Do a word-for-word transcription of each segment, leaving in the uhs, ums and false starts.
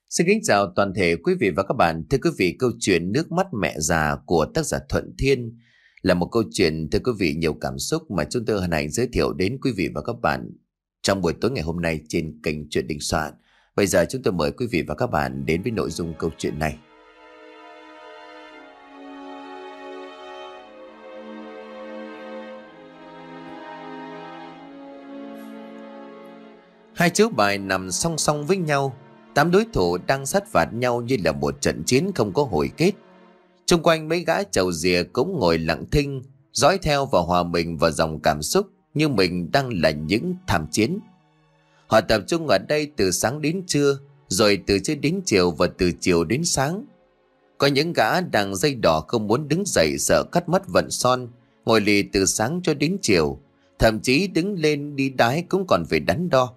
Xin kính chào toàn thể quý vị và các bạn. Thưa quý vị, câu chuyện Nước mắt mẹ già của tác giả Thuận Thiên là một câu chuyện, thưa quý vị, nhiều cảm xúc mà chúng tôi hân hạnh giới thiệu đến quý vị và các bạn trong buổi tối ngày hôm nay trên kênh Chuyện Đình Soạn. Bây giờ chúng tôi mời quý vị và các bạn đến với nội dung câu chuyện này. Hai chiếu bài nằm song song với nhau. Tám đối thủ đang sát phạt nhau như là một trận chiến không có hồi kết. Xung quanh mấy gã chầu rìa cũng ngồi lặng thinh, dõi theo và hòa mình vào dòng cảm xúc như mình đang là những tham chiến. Họ tập trung ở đây từ sáng đến trưa, rồi từ trưa đến chiều và từ chiều đến sáng. Có những gã đang dây đỏ không muốn đứng dậy sợ cắt mất vận son, ngồi lì từ sáng cho đến chiều, thậm chí đứng lên đi đái cũng còn phải đắn đo.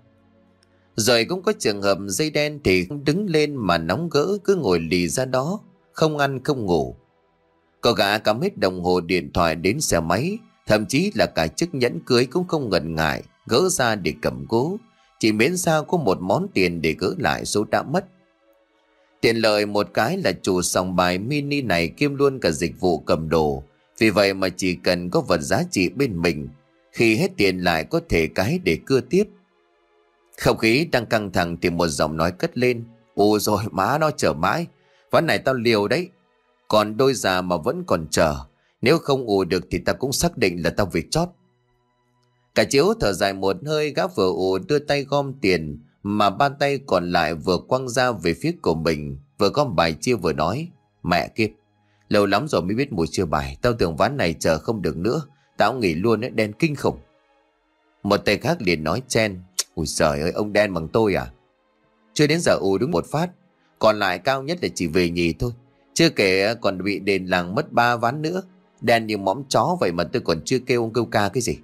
Rồi cũng có trường hợp dây đen thì không đứng lên mà nóng gỡ, cứ ngồi lì ra đó, không ăn không ngủ. Có gã cắm hết đồng hồ điện thoại đến xe máy, thậm chí là cả chiếc nhẫn cưới cũng không ngần ngại gỡ ra để cầm cố, chỉ miễn sao có một món tiền để gỡ lại số đã mất. Tiện lợi một cái là chủ sòng bài mini này kiêm luôn cả dịch vụ cầm đồ, vì vậy mà chỉ cần có vật giá trị bên mình, khi hết tiền lại có thể cái để cưa tiếp. Không khí đang căng thẳng thì một giọng nói cất lên: "Ồ rồi, má nó chờ mãi, ván này tao liều đấy. Còn đôi già mà vẫn còn chờ, nếu không ù được thì tao cũng xác định là tao về chót." Cả chiếu thở dài một hơi, gã vừa ù đưa tay gom tiền, mà ba tay còn lại vừa quăng ra về phía của mình, vừa gom bài chia vừa nói: "Mẹ kiếp, lâu lắm rồi mới biết mùi chia bài, tao tưởng ván này chờ không được nữa, tao nghỉ luôn ấy, đen kinh khủng." Một tay khác liền nói chen: "Ui trời ơi, ông đen bằng tôi à? Chưa đến giờ ù đúng một phát, còn lại cao nhất là chỉ về nhì thôi. Chưa kể còn bị đền làng mất ba ván nữa. Đen như mõm chó vậy mà tôi còn chưa kêu ông kêu ca cái gì."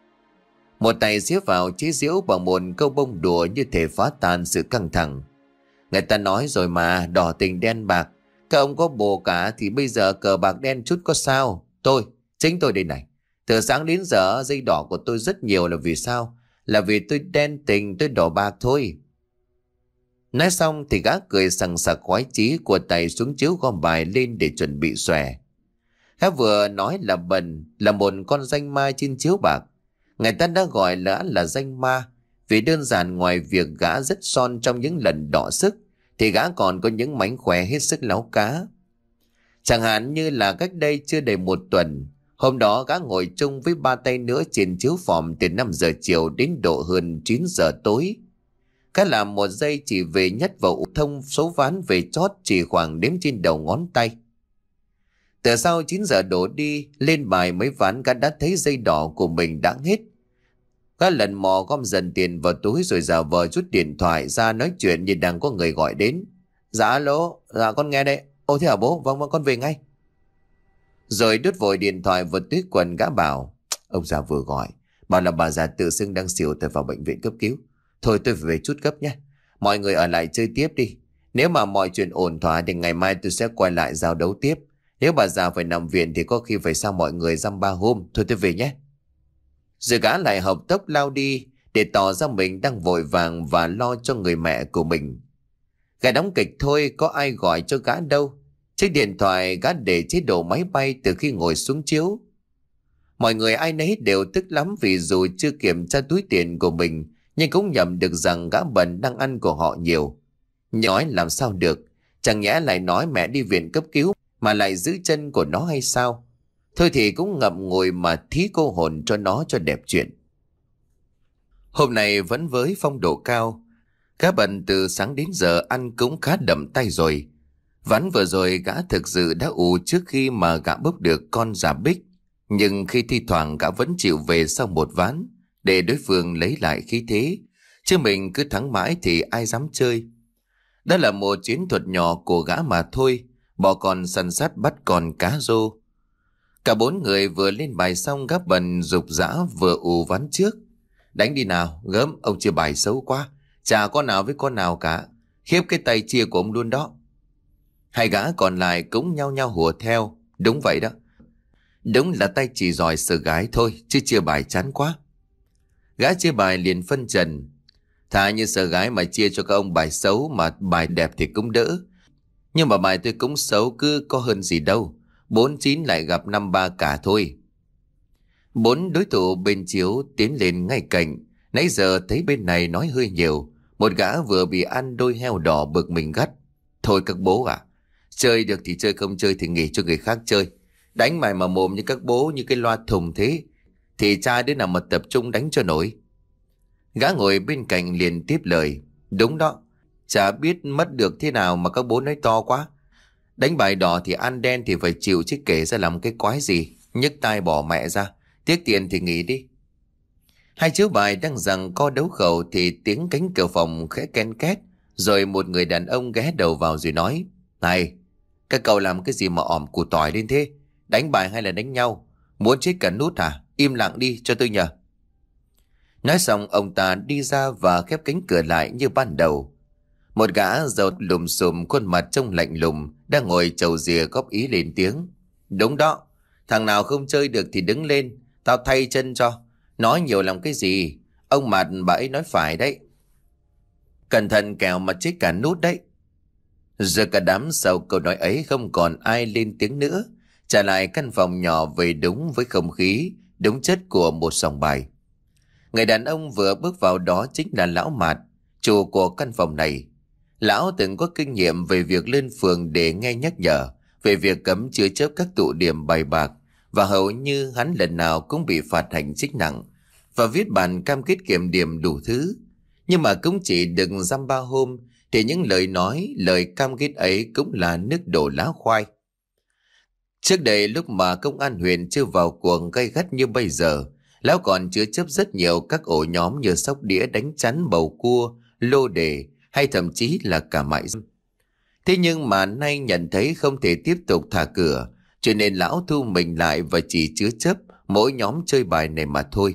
Một tay xía vào chế giễu bằng một câu bông đùa như thể phá tan sự căng thẳng: "Người ta nói rồi mà, đỏ tình đen bạc. Các ông có bồ cả thì bây giờ cờ bạc đen chút có sao. Tôi, chính tôi đây này. Từ sáng đến giờ dây đỏ của tôi rất nhiều là vì sao? Là vì tôi đen tình, tôi đỏ bạc thôi." Nói xong thì gã cười sằng sặc khoái chí, của tay xuống chiếu gom bài lên để chuẩn bị xòe. Gã vừa nói là bần, là một con danh ma trên chiếu bạc. Người ta đã gọi là là danh ma vì đơn giản ngoài việc gã rất son trong những lần đọ sức, thì gã còn có những mánh khóe hết sức láo cá. Chẳng hạn như là cách đây chưa đầy một tuần, hôm đó gã ngồi chung với ba tay nữa trên chiếu phòm từ năm giờ chiều đến độ hơn chín giờ tối. Gã làm một giây chỉ về nhất vào thông số ván về chót chỉ khoảng đếm trên đầu ngón tay. Từ sau chín giờ đổ đi, lên bài mấy ván gã đã thấy dây đỏ của mình đã hết. Gã lần mò gom dần tiền vào túi rồi giả vờ rút điện thoại ra nói chuyện như đang có người gọi đến. "Dạ alo, dạ con nghe đây. Ồ thế hả bố? Vâng vâng, con về ngay." Rồi đút vội điện thoại vào túi quần, gã bảo: "Ông già vừa gọi, bảo là bà già tự xưng đang xỉu phải vào bệnh viện cấp cứu. Thôi tôi phải về chút gấp nhé. Mọi người ở lại chơi tiếp đi. Nếu mà mọi chuyện ổn thỏa thì ngày mai tôi sẽ quay lại giao đấu tiếp. Nếu bà già phải nằm viện thì có khi phải sang mọi người dăm ba hôm. Thôi tôi về nhé." Rồi gã lại hợp tốc lao đi để tỏ ra mình đang vội vàng và lo cho người mẹ của mình. Gã đóng kịch thôi, có ai gọi cho gã đâu. Chiếc điện thoại gã để chế độ máy bay từ khi ngồi xuống chiếu. Mọi người ai nấy đều tức lắm vì dù chưa kiểm tra túi tiền của mình, nhưng cũng nhầm được rằng gã bần đang ăn của họ nhiều. Nhói làm sao được, chẳng nhẽ lại nói mẹ đi viện cấp cứu mà lại giữ chân của nó hay sao? Thôi thì cũng ngậm ngùi mà thí cô hồn cho nó cho đẹp chuyện. Hôm nay vẫn với phong độ cao, gã bần từ sáng đến giờ ăn cũng khá đậm tay rồi. Ván vừa rồi gã thực sự đã ù trước khi mà gã bốc được con già bích, nhưng khi thi thoảng gã vẫn chịu về sau một ván để đối phương lấy lại khí thế, chứ mình cứ thắng mãi thì ai dám chơi. Đó là một chiến thuật nhỏ của gã mà thôi, bỏ con săn sát bắt con cá rô. Cả bốn người vừa lên bài xong, gã bần rục rã vừa ù ván trước: "Đánh đi nào, gớm, ông chia bài xấu quá, chả con nào với con nào cả, khiếp cái tay chia của ông luôn đó." Hai gã còn lại cũng nhao nhao hùa theo: "Đúng vậy đó, đúng là tay chỉ giỏi sợ gái thôi, chứ chia bài chán quá." Gã chia bài liền phân trần: Thà như sợ gái mà chia cho các ông bài xấu mà bài đẹp thì cũng đỡ. Nhưng mà bài tôi cũng xấu cứ có hơn gì đâu. Bốn chín lại gặp năm ba cả thôi. Bốn đối thủ bên chiếu tiến lên ngay cạnh. Nãy giờ thấy bên này nói hơi nhiều. Một gã vừa bị ăn đôi heo đỏ bực mình gắt. Thôi các bố à, chơi được thì chơi, không chơi thì nghỉ cho người khác chơi. Đánh mày mà mồm như các bố như cái loa thùng thế thì cha đứa nào mà tập trung đánh cho nổi. Gã ngồi bên cạnh liền tiếp lời. Đúng đó, chả biết mất được thế nào mà các bố nói to quá. Đánh bài đỏ thì ăn đen thì phải chịu chứ kể ra làm cái quái gì. Nhức tai bỏ mẹ ra, tiếc tiền thì nghỉ đi. Hai chiếu bài đang rằng co đấu khẩu thì tiếng cánh cửa phòng khẽ ken két. Rồi một người đàn ông ghé đầu vào rồi nói. Này, các cậu làm cái gì mà ỏm củ tỏi lên thế? Đánh bài hay là đánh nhau? Muốn chết cả nút hả? Im lặng đi cho tôi nhờ. Nói xong ông ta đi ra và khép cánh cửa lại như ban đầu. Một gã râu lùm xùm khuôn mặt trông lạnh lùng đang ngồi chầu rìa góp ý lên tiếng. Đúng đó, thằng nào không chơi được thì đứng lên, tao thay chân cho. Nói nhiều làm cái gì? Ông Mạt bà ấy nói phải đấy. Cẩn thận kẻo mà chết cả nút đấy. Giờ cả đám sau câu nói ấy không còn ai lên tiếng nữa. Trả lại căn phòng nhỏ về đúng với không khí, đúng chất của một sòng bài. Người đàn ông vừa bước vào đó chính là Lão Mạt, chủ của căn phòng này. Lão từng có kinh nghiệm về việc lên phường để nghe nhắc nhở về việc cấm chứa chấp các tụ điểm bài bạc, và hầu như hắn lần nào cũng bị phạt hành chính nặng và viết bản cam kết kiểm điểm đủ thứ. Nhưng mà cũng chỉ đừng dăm ba hôm thì những lời nói, lời cam kết ấy cũng là nước đổ lá khoai. Trước đây lúc mà công an huyện chưa vào cuộc gay gắt như bây giờ, Lão còn chứa chấp rất nhiều các ổ nhóm như sóc đĩa, đánh chắn, bầu cua, lô đề hay thậm chí là cả mại dâm. Thế nhưng mà nay nhận thấy không thể tiếp tục thả cửa, cho nên lão thu mình lại và chỉ chứa chấp mỗi nhóm chơi bài này mà thôi.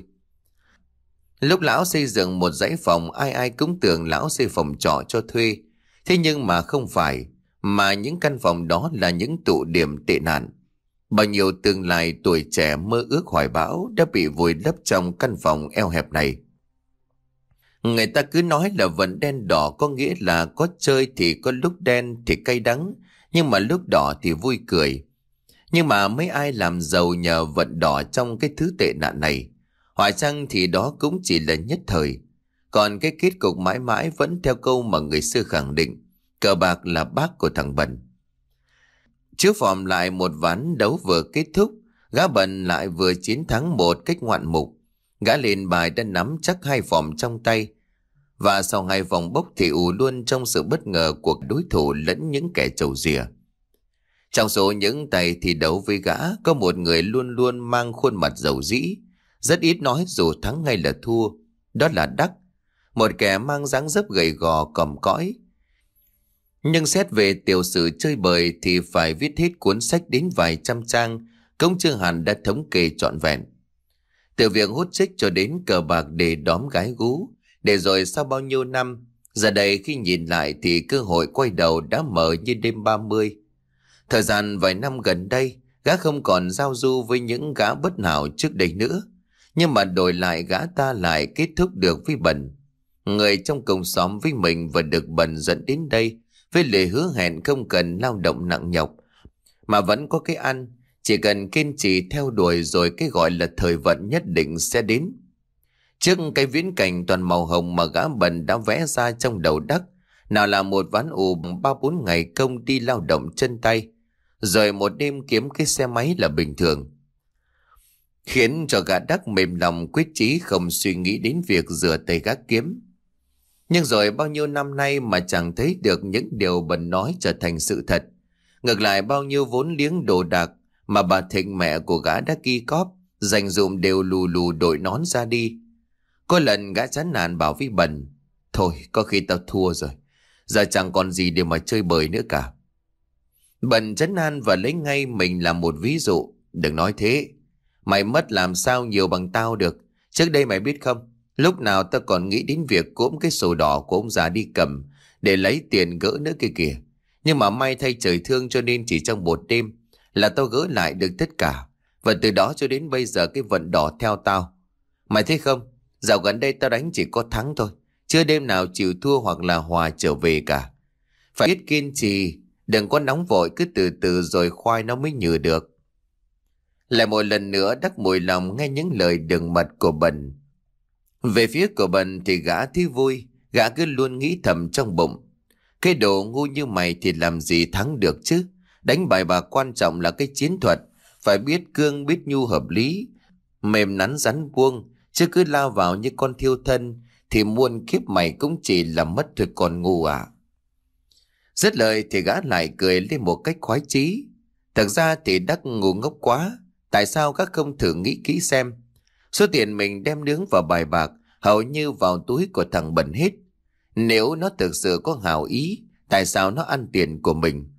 Lúc lão xây dựng một dãy phòng, ai ai cũng tưởng lão xây phòng trọ cho thuê. Thế nhưng mà không phải, mà những căn phòng đó là những tụ điểm tệ nạn. Bao nhiêu tương lai tuổi trẻ mơ ước hoài bão đã bị vùi lấp trong căn phòng eo hẹp này. Người ta cứ nói là vận đen đỏ có nghĩa là có chơi thì có lúc đen thì cay đắng, nhưng mà lúc đỏ thì vui cười. Nhưng mà mấy ai làm giàu nhờ vận đỏ trong cái thứ tệ nạn này, hỏi chăng thì đó cũng chỉ là nhất thời. Còn cái kết cục mãi mãi vẫn theo câu mà người xưa khẳng định, cờ bạc là bác của thằng Bần. Trước phòm lại một ván đấu vừa kết thúc, gã Bần lại vừa chiến thắng một cách ngoạn mục. Gã lên bài đã nắm chắc hai phòm trong tay, và sau hai vòng bốc thì ù luôn trong sự bất ngờ của đối thủ lẫn những kẻ chầu rìa. Trong số những tay thi đấu với gã, có một người luôn luôn mang khuôn mặt dầu dĩ, rất ít nói dù thắng hay là thua. Đó là Đắc, một kẻ mang dáng dấp gầy gò còm cõi. Nhưng xét về tiểu sử chơi bời thì phải viết hết cuốn sách đến vài trăm trang, cũng chưa hẳn đã thống kê trọn vẹn. Từ việc hút chích cho đến cờ bạc để đóm gái gú, để rồi sau bao nhiêu năm, giờ đây khi nhìn lại thì cơ hội quay đầu đã mở như đêm ba mươi. Thời gian vài năm gần đây, gã không còn giao du với những gã bất hảo trước đây nữa, nhưng mà đổi lại gã ta lại kết thúc được với Bần, người trong cùng xóm với mình, và được Bần dẫn đến đây với lời hứa hẹn không cần lao động nặng nhọc mà vẫn có cái ăn, chỉ cần kiên trì theo đuổi rồi cái gọi là thời vận nhất định sẽ đến. Trước cái viễn cảnh toàn màu hồng mà gã Bần đã vẽ ra trong đầu Đắc, nào là một ván ù ba bốn ngày công đi lao động chân tay, rồi một đêm kiếm cái xe máy là bình thường, khiến cho gã Đắc mềm lòng quyết chí không suy nghĩ đến việc rửa tay gác kiếm. Nhưng rồi bao nhiêu năm nay mà chẳng thấy được những điều Bần nói trở thành sự thật. Ngược lại, bao nhiêu vốn liếng đồ đạc mà bà Thịnh mẹ của gã đã ghi cóp dành dụm đều lù lù đội nón ra đi. Có lần gã chán nản bảo với Bần, thôi có khi tao thua rồi, giờ chẳng còn gì để mà chơi bời nữa cả. Bần trấn an và lấy ngay mình làm một ví dụ. Đừng nói thế, mày mất làm sao nhiều bằng tao được. Trước đây mày biết không, lúc nào tao còn nghĩ đến việc cốm cái sổ đỏ của ông già đi cầm để lấy tiền gỡ nữa kia kìa. Nhưng mà may thay trời thương cho nên chỉ trong một đêm là tao gỡ lại được tất cả. Và từ đó cho đến bây giờ cái vận đỏ theo tao. Mày thấy không, dạo gần đây tao đánh chỉ có thắng thôi, chưa đêm nào chịu thua hoặc là hòa trở về cả. Phải biết kiên trì, đừng có nóng vội, cứ từ từ rồi khoai nó mới nhừ được. Lại một lần nữa Đắc mùi lòng nghe những lời đường mật của Bần. Về phía của Bần thì gã thấy vui, gã cứ luôn nghĩ thầm trong bụng. Cái đồ ngu như mày thì làm gì thắng được chứ? Đánh bài bạc quan trọng là cái chiến thuật, phải biết cương biết nhu hợp lý, mềm nắn rắn buông, chứ cứ lao vào như con thiêu thân thì muôn kiếp mày cũng chỉ là mất thôi còn ngu à. Dứt lời thì gã lại cười lên một cách khoái chí. Thật ra thì Đắc ngu ngốc quá, tại sao gã không thử nghĩ kỹ xem. Số tiền mình đem nướng vào bài bạc hầu như vào túi của thằng Bần hết. Nếu nó thực sự có hảo ý, tại sao nó ăn tiền của mình?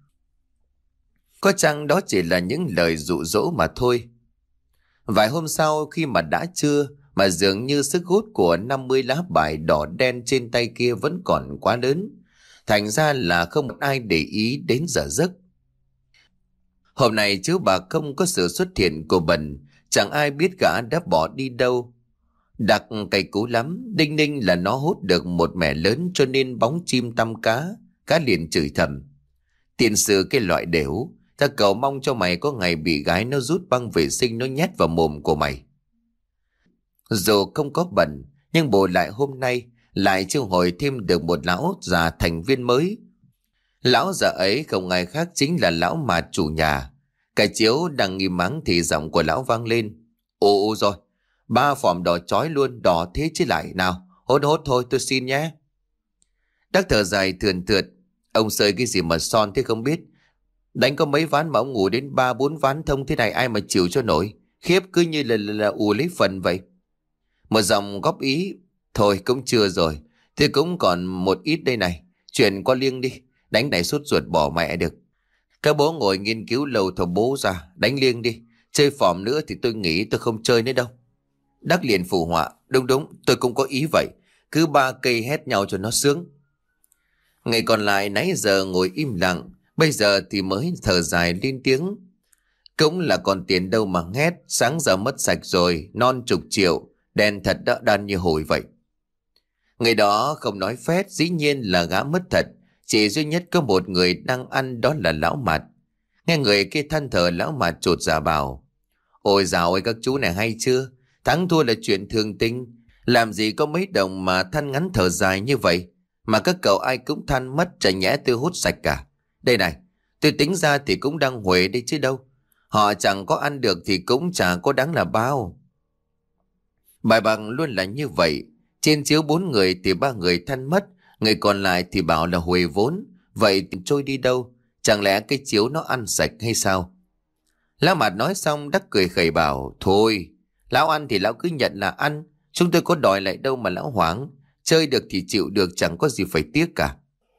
Có chăng đó chỉ là những lời dụ dỗ mà thôi. Vài hôm sau khi mà đã trưa mà dường như sức hút của năm mươi lá bài đỏ đen trên tay kia vẫn còn quá lớn, thành ra là không ai để ý đến giờ giấc. Hôm nay chứ bà không có sự xuất hiện của Bần, chẳng ai biết gã đã bỏ đi đâu. Đặc cay cú lắm, đinh ninh là nó hút được một mẻ lớn cho nên bóng chim tăm cá, cá liền chửi thầm. Tiền sử cái loại đểu, ta cầu mong cho mày có ngày bị gái nó rút băng vệ sinh nó nhét vào mồm của mày. Dù không có Bần, nhưng bù lại hôm nay lại chiêu hồi thêm được một lão già thành viên mới. Lão già ấy không ai khác chính là lão Mạt chủ nhà. Cái chiếu đang nghi mắng thì giọng của lão vang lên. Ồ rồi, ba phòm đỏ chói luôn, đỏ thế chứ lại nào, hốt hốt thôi tôi xin nhé. Đắc thở dài thườn thượt. Ông sơi cái gì mà son thế không biết. Đánh có mấy ván mà ông ngủ đến ba bốn ván thông thế này ai mà chịu cho nổi. Khiếp cứ như là, là, là ù lấy phần vậy. Một dòng góp ý. Thôi cũng chưa rồi, thế cũng còn một ít đây này. Chuyển qua liêng đi, đánh này sốt ruột bỏ mẹ được. Các bố ngồi nghiên cứu lâu thầu bố ra, đánh liêng đi. Chơi phòm nữa thì tôi nghĩ tôi không chơi nữa đâu. Đắc liền phụ họa. Đúng đúng, tôi cũng có ý vậy. Cứ ba cây hét nhau cho nó sướng. Ngày còn lại nãy giờ ngồi im lặng, bây giờ thì mới thở dài lên tiếng. Cũng là còn tiền đâu mà hét, sáng giờ mất sạch rồi, non chục triệu, đen thật đã đan như hồi vậy. Ngày đó không nói phét, dĩ nhiên là gã mất thật. Chỉ duy nhất có một người đang ăn, đó là lão Mạt. Nghe người kia than thở, lão Mạt chột dạ bảo. Ôi dào ơi, các chú này hay chưa? Thắng thua là chuyện thường tình, làm gì có mấy đồng mà than ngắn thở dài như vậy. Mà các cậu ai cũng than mất, chả nhẽ tôi hút sạch cả. Đây này, tôi tính ra thì cũng đang huề đây chứ đâu. Họ chẳng có ăn được thì cũng chả có đáng là bao. Bài bằng luôn là như vậy. Trên chiếu bốn người thì ba người than mất, người còn lại thì bảo là huề vốn. Vậy thì trôi đi đâu? Chẳng lẽ cái chiếu nó ăn sạch hay sao? Lão Mạt nói xong Đắc cười khẩy bảo. Thôi, lão ăn thì lão cứ nhận là ăn. Chúng tôi có đòi lại đâu mà lão hoảng. Chơi được thì chịu được, chẳng có gì phải tiếc cả.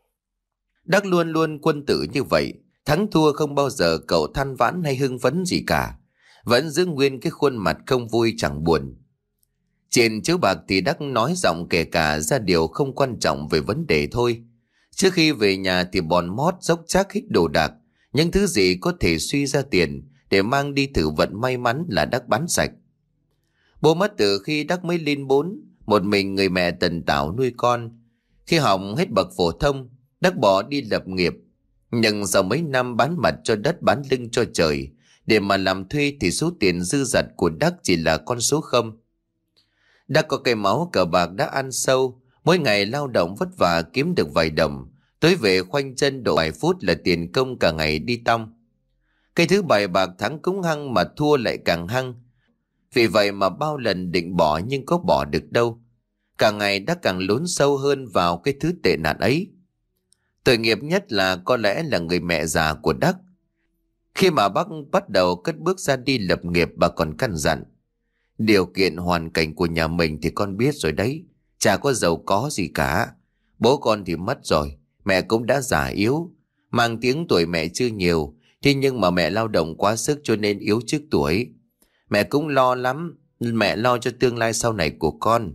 Đắc luôn luôn quân tử như vậy. Thắng thua không bao giờ cậu than vãn hay hưng phấn gì cả. Vẫn giữ nguyên cái khuôn mặt không vui chẳng buồn. Trên chiếu bạc thì Đắc nói giọng kể cả ra điều không quan trọng về vấn đề thôi. Trước khi về nhà thì bòn mót dốc chắc hết đồ đạc. Những thứ gì có thể suy ra tiền để mang đi thử vận may mắn là Đắc bán sạch. Bố mất từ khi Đắc mới lên bốn. Một mình người mẹ tần tảo nuôi con. Khi học hết bậc phổ thông, Đắc bỏ đi lập nghiệp. Nhưng sau mấy năm bán mặt cho đất bán lưng cho trời, để mà làm thuê thì số tiền dư dật của Đắc chỉ là con số không. Đắc có cây máu cờ bạc đã ăn sâu. Mỗi ngày lao động vất vả kiếm được vài đồng, tới về khoanh chân độ vài phút là tiền công cả ngày đi tong. Cái thứ bài bạc thắng cũng hăng mà thua lại càng hăng. Vì vậy mà bao lần định bỏ nhưng có bỏ được đâu. Càng ngày Đắc càng lún sâu hơn vào cái thứ tệ nạn ấy. Tội nghiệp nhất là có lẽ là người mẹ già của Đắc. Khi mà bác bắt đầu cất bước ra đi lập nghiệp, bà còn căn dặn. Điều kiện hoàn cảnh của nhà mình thì con biết rồi đấy. Chả có giàu có gì cả. Bố con thì mất rồi, mẹ cũng đã già yếu. Mang tiếng tuổi mẹ chưa nhiều, thế nhưng mà mẹ lao động quá sức cho nên yếu trước tuổi. Mẹ cũng lo lắm, mẹ lo cho tương lai sau này của con.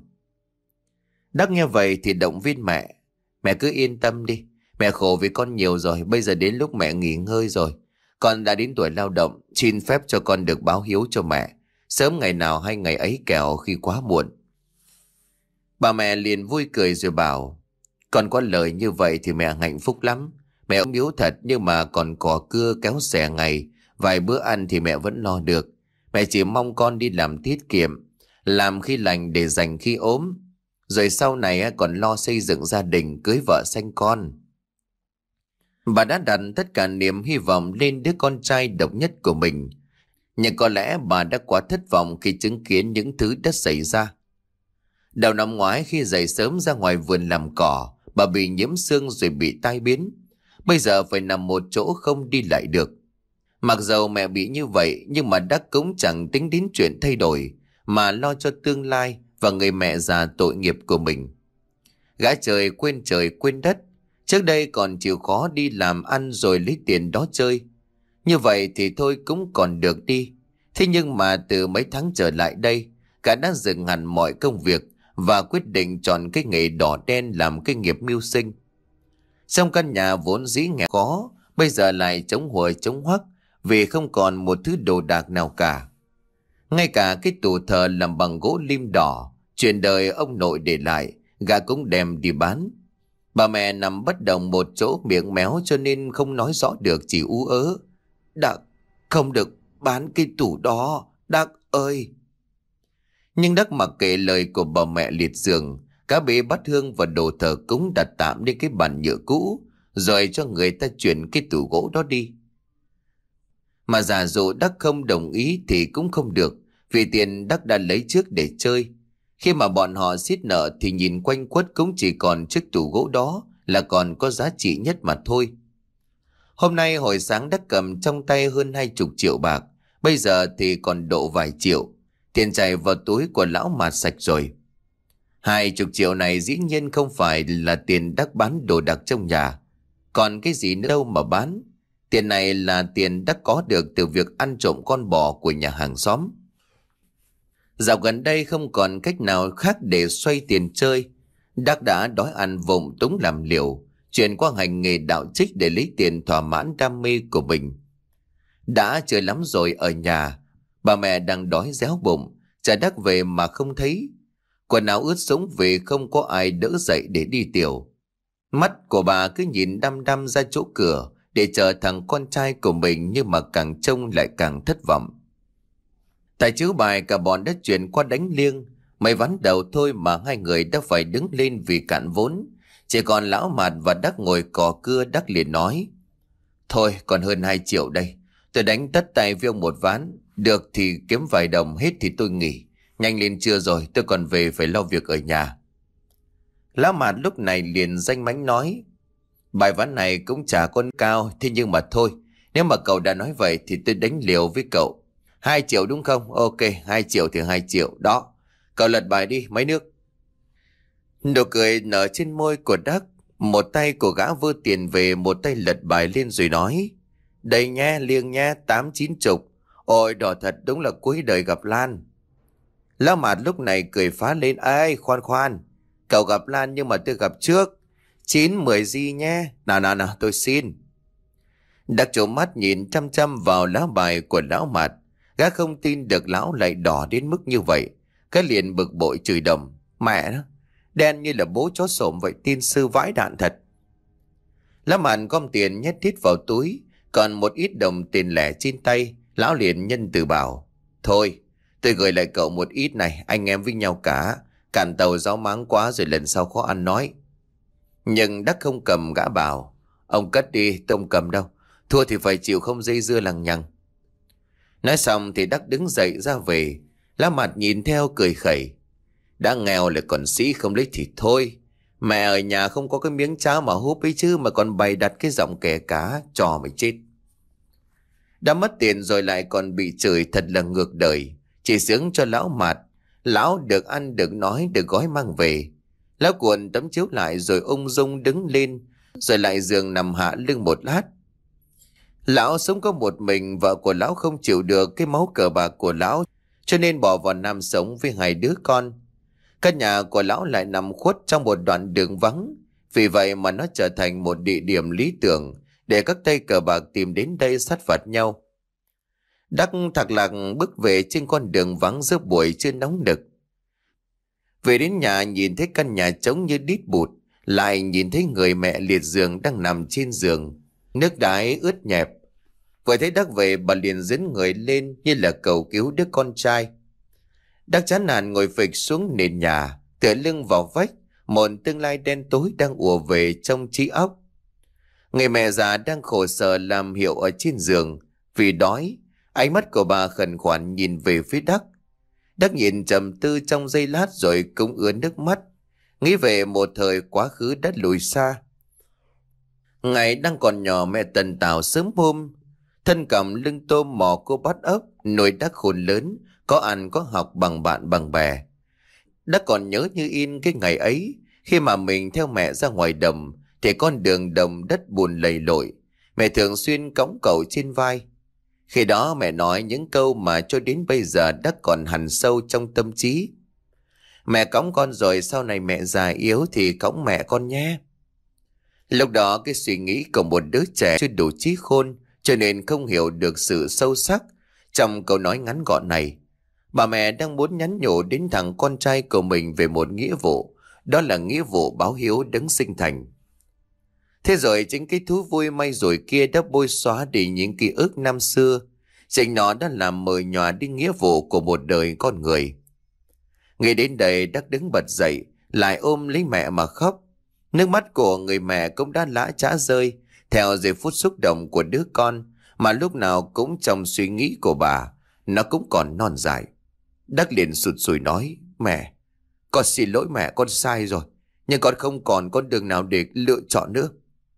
Đắc nghe vậy thì động viên mẹ. Mẹ cứ yên tâm đi, mẹ khổ vì con nhiều rồi, bây giờ đến lúc mẹ nghỉ ngơi rồi. Con đã đến tuổi lao động, xin phép cho con được báo hiếu cho mẹ. Sớm ngày nào hay ngày ấy kẻo khi quá muộn. Bà mẹ liền vui cười rồi bảo: Con có lời như vậy thì mẹ hạnh phúc lắm. Mẹ ốm yếu thật nhưng mà còn cò cưa kéo xẻ ngày, vài bữa ăn thì mẹ vẫn lo được. Mẹ chỉ mong con đi làm tiết kiệm, làm khi lành để dành khi ốm. Rồi sau này còn lo xây dựng gia đình, cưới vợ sanh con. Bà đã đặt tất cả niềm hy vọng lên đứa con trai độc nhất của mình. Nhưng có lẽ bà đã quá thất vọng khi chứng kiến những thứ đã xảy ra. Đầu năm ngoái khi dậy sớm ra ngoài vườn làm cỏ, bà bị nhiễm xương rồi bị tai biến. Bây giờ phải nằm một chỗ không đi lại được. Mặc dầu mẹ bị như vậy nhưng mà Đắc cũng chẳng tính đến chuyện thay đổi, mà lo cho tương lai và người mẹ già tội nghiệp của mình. Gã trời quên trời quên đất, trước đây còn chịu khó đi làm ăn rồi lấy tiền đó chơi. Như vậy thì thôi cũng còn được đi. Thế nhưng mà từ mấy tháng trở lại đây, gã đã dừng hẳn mọi công việc và quyết định chọn cái nghề đỏ đen làm cái nghiệp mưu sinh. Trong căn nhà vốn dĩ nghèo khó, bây giờ lại trống huồi trống hoắc vì không còn một thứ đồ đạc nào cả. Ngay cả cái tủ thờ làm bằng gỗ lim đỏ, chuyện đời ông nội để lại, gã cũng đem đi bán. Bà mẹ nằm bất động một chỗ, miệng méo cho nên không nói rõ được, chỉ ú ớ: Đắc, không được bán cái tủ đó, Đắc ơi. Nhưng Đắc mặc kệ lời của bà mẹ liệt giường, cá bế bát hương và đồ thờ cúng đặt tạm lên cái bàn nhựa cũ, rồi cho người ta chuyển cái tủ gỗ đó đi. Mà giả dụ Đắc không đồng ý thì cũng không được, vì tiền Đắc đã lấy trước để chơi. Khi mà bọn họ xiết nợ thì nhìn quanh quất cũng chỉ còn chiếc tủ gỗ đó là còn có giá trị nhất mà thôi. Hôm nay hồi sáng Đắc cầm trong tay hơn hai chục triệu bạc, bây giờ thì còn độ vài triệu. Tiền chảy vào túi của lão Mạt sạch rồi. Hai chục triệu này dĩ nhiên không phải là tiền Đắc bán đồ đạc trong nhà. Còn cái gì nữa đâu mà bán. Tiền này là tiền Đắc có được từ việc ăn trộm con bò của nhà hàng xóm. Dạo gần đây không còn cách nào khác để xoay tiền chơi. Đắc đã đói ăn vụng túng làm liều, chuyển qua hành nghề đạo trích để lấy tiền thỏa mãn đam mê của mình. Đã chơi lắm rồi ở nhà, bà mẹ đang đói réo bụng, trả Đắc về mà không thấy. Quần áo ướt sũng vì không có ai đỡ dậy để đi tiểu. Mắt của bà cứ nhìn đăm đăm ra chỗ cửa để chờ thằng con trai của mình, nhưng mà càng trông lại càng thất vọng. Tại chữ bài cả bọn đã chuyển qua đánh liêng. Mấy ván đầu thôi mà hai người đã phải đứng lên vì cạn vốn. Chỉ còn lão Mạt và Đắc ngồi cò cưa. Đắc liền nói: Thôi còn hơn hai triệu đây, tôi đánh tất tay với ông một ván. Được thì kiếm vài đồng, hết thì tôi nghỉ. Nhanh lên trưa rồi, tôi còn về phải lo việc ở nhà. Lão Mạt lúc này liền danh mánh nói: Bài ván này cũng chả con cao, thế nhưng mà thôi, nếu mà cậu đã nói vậy thì tôi đánh liều với cậu. Hai triệu đúng không? Ok, hai triệu thì hai triệu. Đó, cậu lật bài đi, mấy nước. Nụ cười nở trên môi của Đắc. Một tay của gã vơ tiền về, một tay lật bài lên rồi nói: Đây nha, liêng nha, tám chín chục. Ôi đỏ thật, đúng là cuối đời gặp Lan. Lão Mạt lúc này cười phá lên: Ê, khoan khoan, cậu gặp Lan nhưng mà tôi gặp trước. Chín mười gì nhé. Nào nào nào, tôi xin. Đắc trộm mắt nhìn chăm chăm vào lá bài của lão Mạt. Gã không tin được lão lại đỏ đến mức như vậy. Cái liền bực bội chửi đầm: Mẹ nó, đen như là bố chó sổm vậy, tin sư vãi đạn thật. Lão Mạt gom tiền nhét thít vào túi, còn một ít đồng tiền lẻ trên tay. Lão liền nhân từ bảo: Thôi, tôi gửi lại cậu một ít này, anh em với nhau cả. Cạn tàu giáo máng quá rồi, lần sau khó ăn nói. Nhưng Đắc không cầm. Gã bảo: Ông cất đi, tôi không cầm đâu. Thua thì phải chịu, không dây dưa lằng nhằng. Nói xong thì Đắc đứng dậy ra về. Lá Mặt nhìn theo cười khẩy: Đã nghèo lại còn sĩ không lấy thì thôi. Mẹ ở nhà không có cái miếng cháo mà húp ấy chứ, mà còn bày đặt cái giọng kẻ cá, trò mày chết. Đã mất tiền rồi lại còn bị chửi, thật là ngược đời. Chỉ sướng cho lão Mạt. Lão được ăn, được nói, được gói mang về. Lão cuộn tấm chiếu lại rồi ung dung đứng lên, rồi lại giường nằm hạ lưng một lát. Lão sống có một mình, vợ của lão không chịu được cái máu cờ bạc của lão, cho nên bỏ vào Nam sống với hai đứa con. Căn nhà của lão lại nằm khuất trong một đoạn đường vắng, vì vậy mà nó trở thành một địa điểm lý tưởng để các tay cờ bạc tìm đến đây sát phạt nhau. Đắc thạc lạc bước về trên con đường vắng giữa buổi trưa nóng nực. Về đến nhà nhìn thấy căn nhà trống như đít bụt, lại nhìn thấy người mẹ liệt giường đang nằm trên giường, nước đái ướt nhẹp. Vừa thấy Đắc về, bà liền dẫn người lên như là cầu cứu đứa con trai. Đắc chán nản ngồi phịch xuống nền nhà, tựa lưng vào vách, một tương lai đen tối đang ùa về trong trí óc. Người mẹ già đang khổ sở làm hiệu ở trên giường vì đói. Ánh mắt của bà khẩn khoản nhìn về phía Đắc. Đắc nhìn trầm tư trong giây lát rồi cũng ứa nước mắt, nghĩ về một thời quá khứ đã lùi xa. Ngày đang còn nhỏ, mẹ tần tảo sớm hôm, thân cầm lưng tôm mò cô bắt ốc, nuôi Đắc khôn lớn, có ăn có học bằng bạn bằng bè. Đắc còn nhớ như in cái ngày ấy, khi mà mình theo mẹ ra ngoài đồng, thì con đường đồng đất bùn lầy lội, mẹ thường xuyên cõng cậu trên vai. Khi đó mẹ nói những câu mà cho đến bây giờ Đắc còn hằn sâu trong tâm trí. Mẹ cõng con rồi, sau này mẹ già yếu thì cõng mẹ con nhé. Lúc đó cái suy nghĩ của một đứa trẻ chưa đủ trí khôn, cho nên không hiểu được sự sâu sắc trong câu nói ngắn gọn này. Bà mẹ đang muốn nhắn nhủ đến thằng con trai của mình về một nghĩa vụ, đó là nghĩa vụ báo hiếu đấng sinh thành. Thế rồi chính cái thú vui may rủi kia đã bôi xóa đi những ký ức năm xưa. Chính nó đã làm mờ nhòa đi nghĩa vụ của một đời con người. Nghĩ đến đây, Đắc đứng bật dậy, lại ôm lấy mẹ mà khóc. Nước mắt của người mẹ cũng đã lã chã rơi theo giây phút xúc động của đứa con mà lúc nào cũng trong suy nghĩ của bà, nó cũng còn non dại. Đắc liền sụt sùi nói: Mẹ, con xin lỗi mẹ, con sai rồi, nhưng con không còn con đường nào để lựa chọn nữa.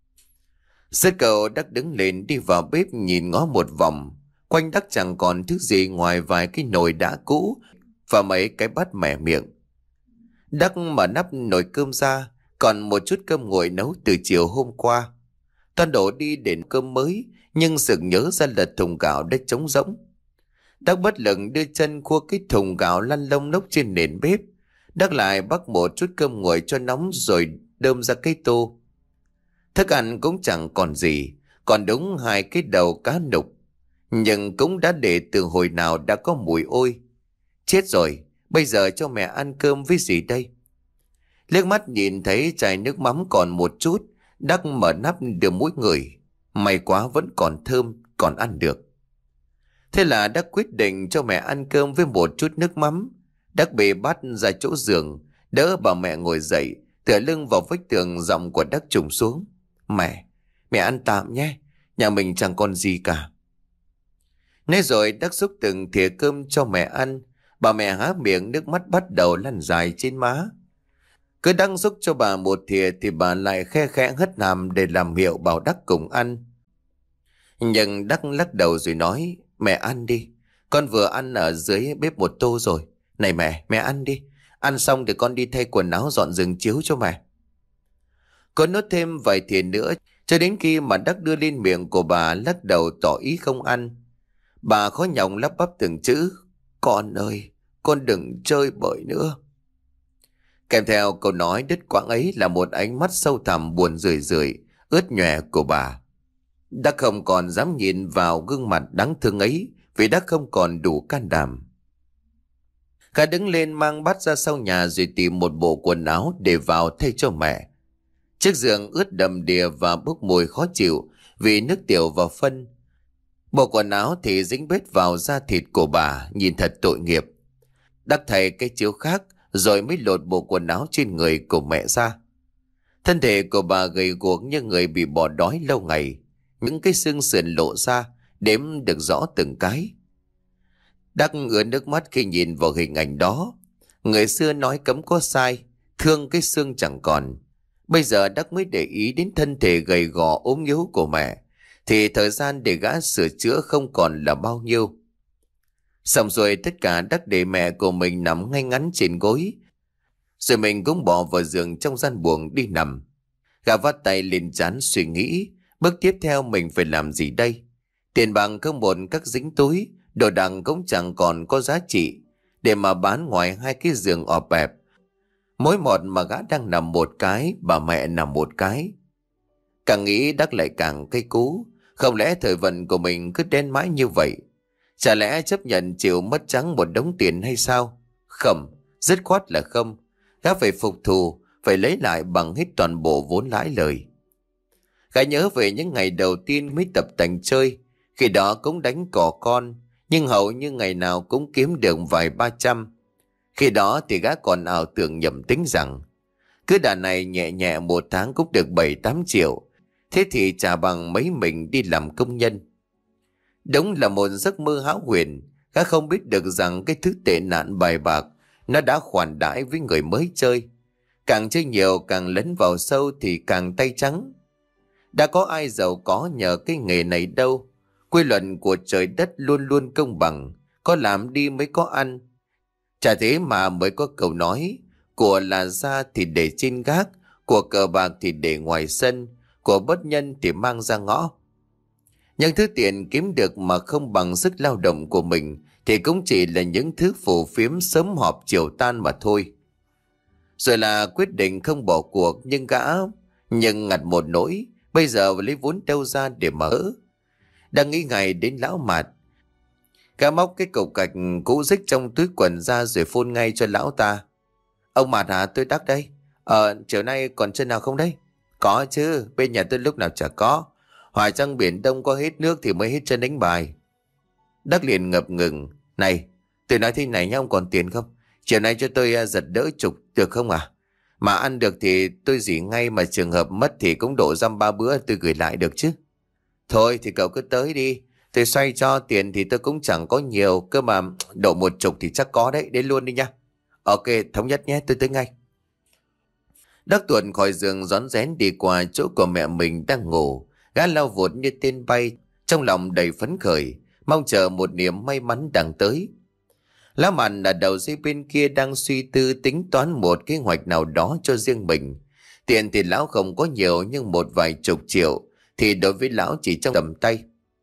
Dứt câu, Đắc đứng lên đi vào bếp nhìn ngó một vòng. Quanh Đắc chẳng còn thứ gì ngoài vài cái nồi đá cũ và mấy cái bát mẻ miệng. Đắc mở nắp nồi cơm ra, còn một chút cơm nguội nấu từ chiều hôm qua. Toàn đổ đi đến cơm mới, nhưng sực nhớ ra là thùng gạo đã trống rỗng. Đắc bất lực đưa chân khua cái thùng gạo lăn lông lốc trên nền bếp. Đắc lại bắt một chút cơm nguội cho nóng rồi đơm ra cái tô. Thức ăn cũng chẳng còn gì, còn đúng hai cái đầu cá nục, nhưng cũng đã để từ hồi nào đã có mùi ôi. Chết rồi, bây giờ cho mẹ ăn cơm với gì đây? Liếc mắt nhìn thấy chai nước mắm còn một chút, Đắc mở nắp đưa mũi ngửi. May quá vẫn còn thơm, còn ăn được. Thế là Đắc quyết định cho mẹ ăn cơm với một chút nước mắm. Đắc bê bát ra chỗ giường, đỡ bà mẹ ngồi dậy, tựa lưng vào vách tường, giọng của Đắc trùng xuống: Mẹ, mẹ ăn tạm nhé, nhà mình chẳng còn gì cả. Nói rồi Đắc xúc từng thìa cơm cho mẹ ăn. Bà mẹ há miệng, nước mắt bắt đầu lăn dài trên má. Cứ đang xúc cho bà một thìa thì bà lại khe khẽ hất hàm để làm hiệu bảo Đắc cùng ăn. Nhưng Đắc lắc đầu rồi nói: Mẹ ăn đi, con vừa ăn ở dưới bếp một tô rồi. Này mẹ, mẹ ăn đi, ăn xong thì con đi thay quần áo dọn giường chiếu cho mẹ. Con nuốt thêm vài thìa nữa, cho đến khi mà Đắc đưa lên miệng của bà, lắc đầu tỏ ý không ăn. Bà khó nhọc lắp bắp từng chữ: Con ơi, con đừng chơi bời nữa. Kèm theo câu nói đứt quãng ấy là một ánh mắt sâu thẳm buồn rười rượi, ướt nhòe của bà. Đắc không còn dám nhìn vào gương mặt đáng thương ấy, vì Đắc không còn đủ can đảm. Gã đứng lên mang bát ra sau nhà rồi tìm một bộ quần áo để vào thay cho mẹ. Chiếc giường ướt đầm đìa và bốc mùi khó chịu vì nước tiểu và phân. Bộ quần áo thì dính bết vào da thịt của bà, nhìn thật tội nghiệp. Đắc thay cái chiếu khác rồi mới lột bộ quần áo trên người của mẹ ra. Thân thể của bà gầy guộc như người bị bỏ đói lâu ngày. Những cái xương sườn lộ ra, đếm được rõ từng cái. Đắc ứa nước mắt khi nhìn vào hình ảnh đó. Người xưa nói cấm có sai, thương cái xương chẳng còn. Bây giờ Đắc mới để ý đến thân thể gầy gò ốm yếu của mẹ, thì thời gian để gã sửa chữa không còn là bao nhiêu. Xong rồi tất cả, Đắc để mẹ của mình nằm ngay ngắn trên gối, rồi mình cũng bỏ vào giường trong gian buồng đi nằm. Gã vắt tay lên trán suy nghĩ, bước tiếp theo mình phải làm gì đây? Tiền bạc không một các dính túi, đồ đạc cũng chẳng còn có giá trị để mà bán ngoài hai cái giường ọp ẹp. Mỗi một mà gã đang nằm một cái, bà mẹ nằm một cái. Càng nghĩ Đắc lại càng cay cú. Không lẽ thời vận của mình cứ đen mãi như vậy? Chả lẽ chấp nhận chịu mất trắng một đống tiền hay sao? Không, dứt khoát là không. Gã phải phục thù, phải lấy lại bằng hết toàn bộ vốn lãi lời. Gã nhớ về những ngày đầu tiên mới tập tành chơi. Khi đó cũng đánh cò con, nhưng hầu như ngày nào cũng kiếm được vài ba trăm. Khi đó thì gã còn ảo tưởng nhầm tính rằng cứ đà này nhẹ nhẹ một tháng cũng được bảy tám triệu. Thế thì chả bằng mấy mình đi làm công nhân. Đúng là một giấc mơ hão huyền. Gã không biết được rằng cái thứ tệ nạn bài bạc nó đã khoản đãi với người mới chơi. Càng chơi nhiều càng lấn vào sâu thì càng tay trắng. Đã có ai giàu có nhờ cái nghề này đâu. Quy luật của trời đất luôn luôn công bằng. Có làm đi mới có ăn. Chả thế mà mới có câu nói: của là ra thì để trên gác, của cờ bạc thì để ngoài sân, của bất nhân thì mang ra ngõ. Những thứ tiền kiếm được mà không bằng sức lao động của mình thì cũng chỉ là những thứ phù phiếm sớm họp chiều tan mà thôi. Rồi là quyết định không bỏ cuộc, nhưng gã nhưng ngặt một nỗi, bây giờ lấy vốn đâu ra để mở. Đang nghĩ ngày đến lão Mạt, gã móc cái cục gạch cũ rích trong túi quần ra rồi phôn ngay cho lão ta. Ông Mạt hả, tôi Đắc đây. Ờ, chiều nay còn chân nào không đấy? Có chứ, bên nhà tôi lúc nào chả có. Hoài chăng biển Đông có hết nước thì mới hết chân đánh bài. Đắc liền ngập ngừng. Này, tôi nói thế này nhá, ông còn tiền không? Chiều nay cho tôi giật đỡ chục được không à? Mà ăn được thì tôi dỉ ngay, mà trường hợp mất thì cũng độ dăm ba bữa tôi gửi lại được chứ. Thôi thì cậu cứ tới đi. Tôi xoay cho, tiền thì tôi cũng chẳng có nhiều. Cơ mà độ một chục thì chắc có đấy, đến luôn đi nha. Ok, thống nhất nhé, tôi tới ngay. Đắc Tuần khỏi giường rón rén đi qua chỗ của mẹ mình đang ngủ. Gã lao vụt như tên bay, trong lòng đầy phấn khởi, mong chờ một niềm may mắn đang tới. Lão Màn ở đầu dây bên kia đang suy tư tính toán một kế hoạch nào đó cho riêng mình. Tiền thì lão không có nhiều, nhưng một vài chục triệu thì đối với lão chỉ trong tầm tay.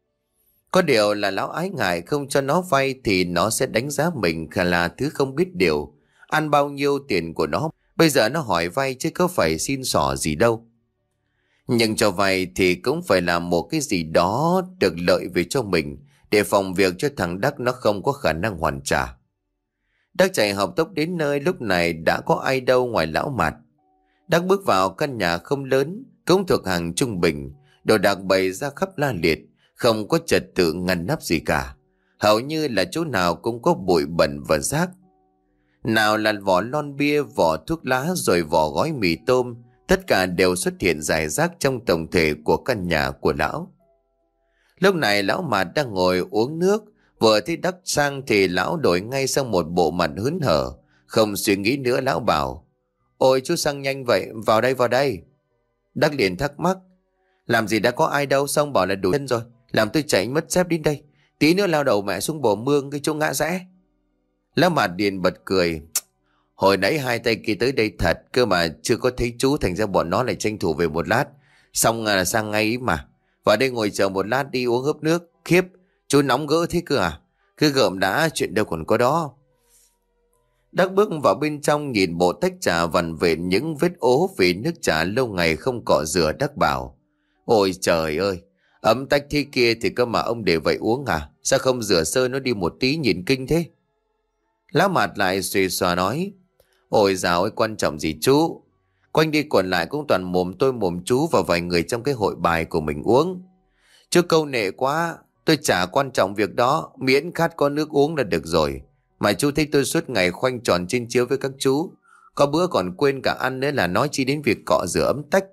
Có điều là lão ái ngại không cho nó vay thì nó sẽ đánh giá mình là thứ không biết điều. Ăn bao nhiêu tiền của nó, bây giờ nó hỏi vay chứ có phải xin xỏ gì đâu. Nhưng cho vay thì cũng phải làm một cái gì đó được lợi về cho mình, để phòng việc cho thằng Đắc nó không có khả năng hoàn trả. Đắc chạy học tốc đến nơi, lúc này đã có ai đâu ngoài lão Mạt. Đắc bước vào căn nhà không lớn, cũng thuộc hàng trung bình, đồ đạc bày ra khắp la liệt, không có trật tự ngăn nắp gì cả. Hầu như là chỗ nào cũng có bụi bẩn và rác. Nào là vỏ lon bia, vỏ thuốc lá, rồi vỏ gói mì tôm, tất cả đều xuất hiện rải rác trong tổng thể của căn nhà của lão. Lúc này lão Mạt đang ngồi uống nước, vừa thấy Đắc sang thì lão đổi ngay sang một bộ mặt hớn hở. Không suy nghĩ nữa, lão bảo: Ôi chú sang nhanh vậy, vào đây vào đây. Đắc liền thắc mắc: Làm gì đã có ai đâu, xong bảo là đủ chân rồi, làm tôi chạy mất dép đến đây, tí nữa lao đầu mẹ xuống bờ mương cái chỗ ngã rẽ. Lão Mạt liền bật cười: Hồi nãy hai tay kia tới đây thật, cơ mà chưa có thấy chú, thành ra bọn nó lại tranh thủ về một lát, xong là sang ngay ý mà. Vào đây ngồi chờ một lát đi, uống hớp nước. Khiếp, chú nóng gỡ thế cơ à? Cứ gợm đã, chuyện đâu còn có đó. Đắc bước vào bên trong, nhìn bộ tách trà vằn vện những vết ố vì nước trà lâu ngày không cọ rửa. Đắc bảo: Ôi trời ơi, ấm tách thế kia thì cơ mà ông để vậy uống à? Sao không rửa sơ nó đi một tí, nhìn kinh thế? Lão Mạt lại xuề xòa nói: Ôi dào ơi, quan trọng gì chú? Quanh đi quẩn lại cũng toàn mồm tôi mồm chú và vài người trong cái hội bài của mình uống. Chú câu nệ quá, tôi chả quan trọng việc đó, miễn khát có nước uống là được rồi. Mà chú thích tôi suốt ngày khoanh tròn trên chiếu với các chú, có bữa còn quên cả ăn nữa, là nói chi đến việc cọ rửa ấm tách.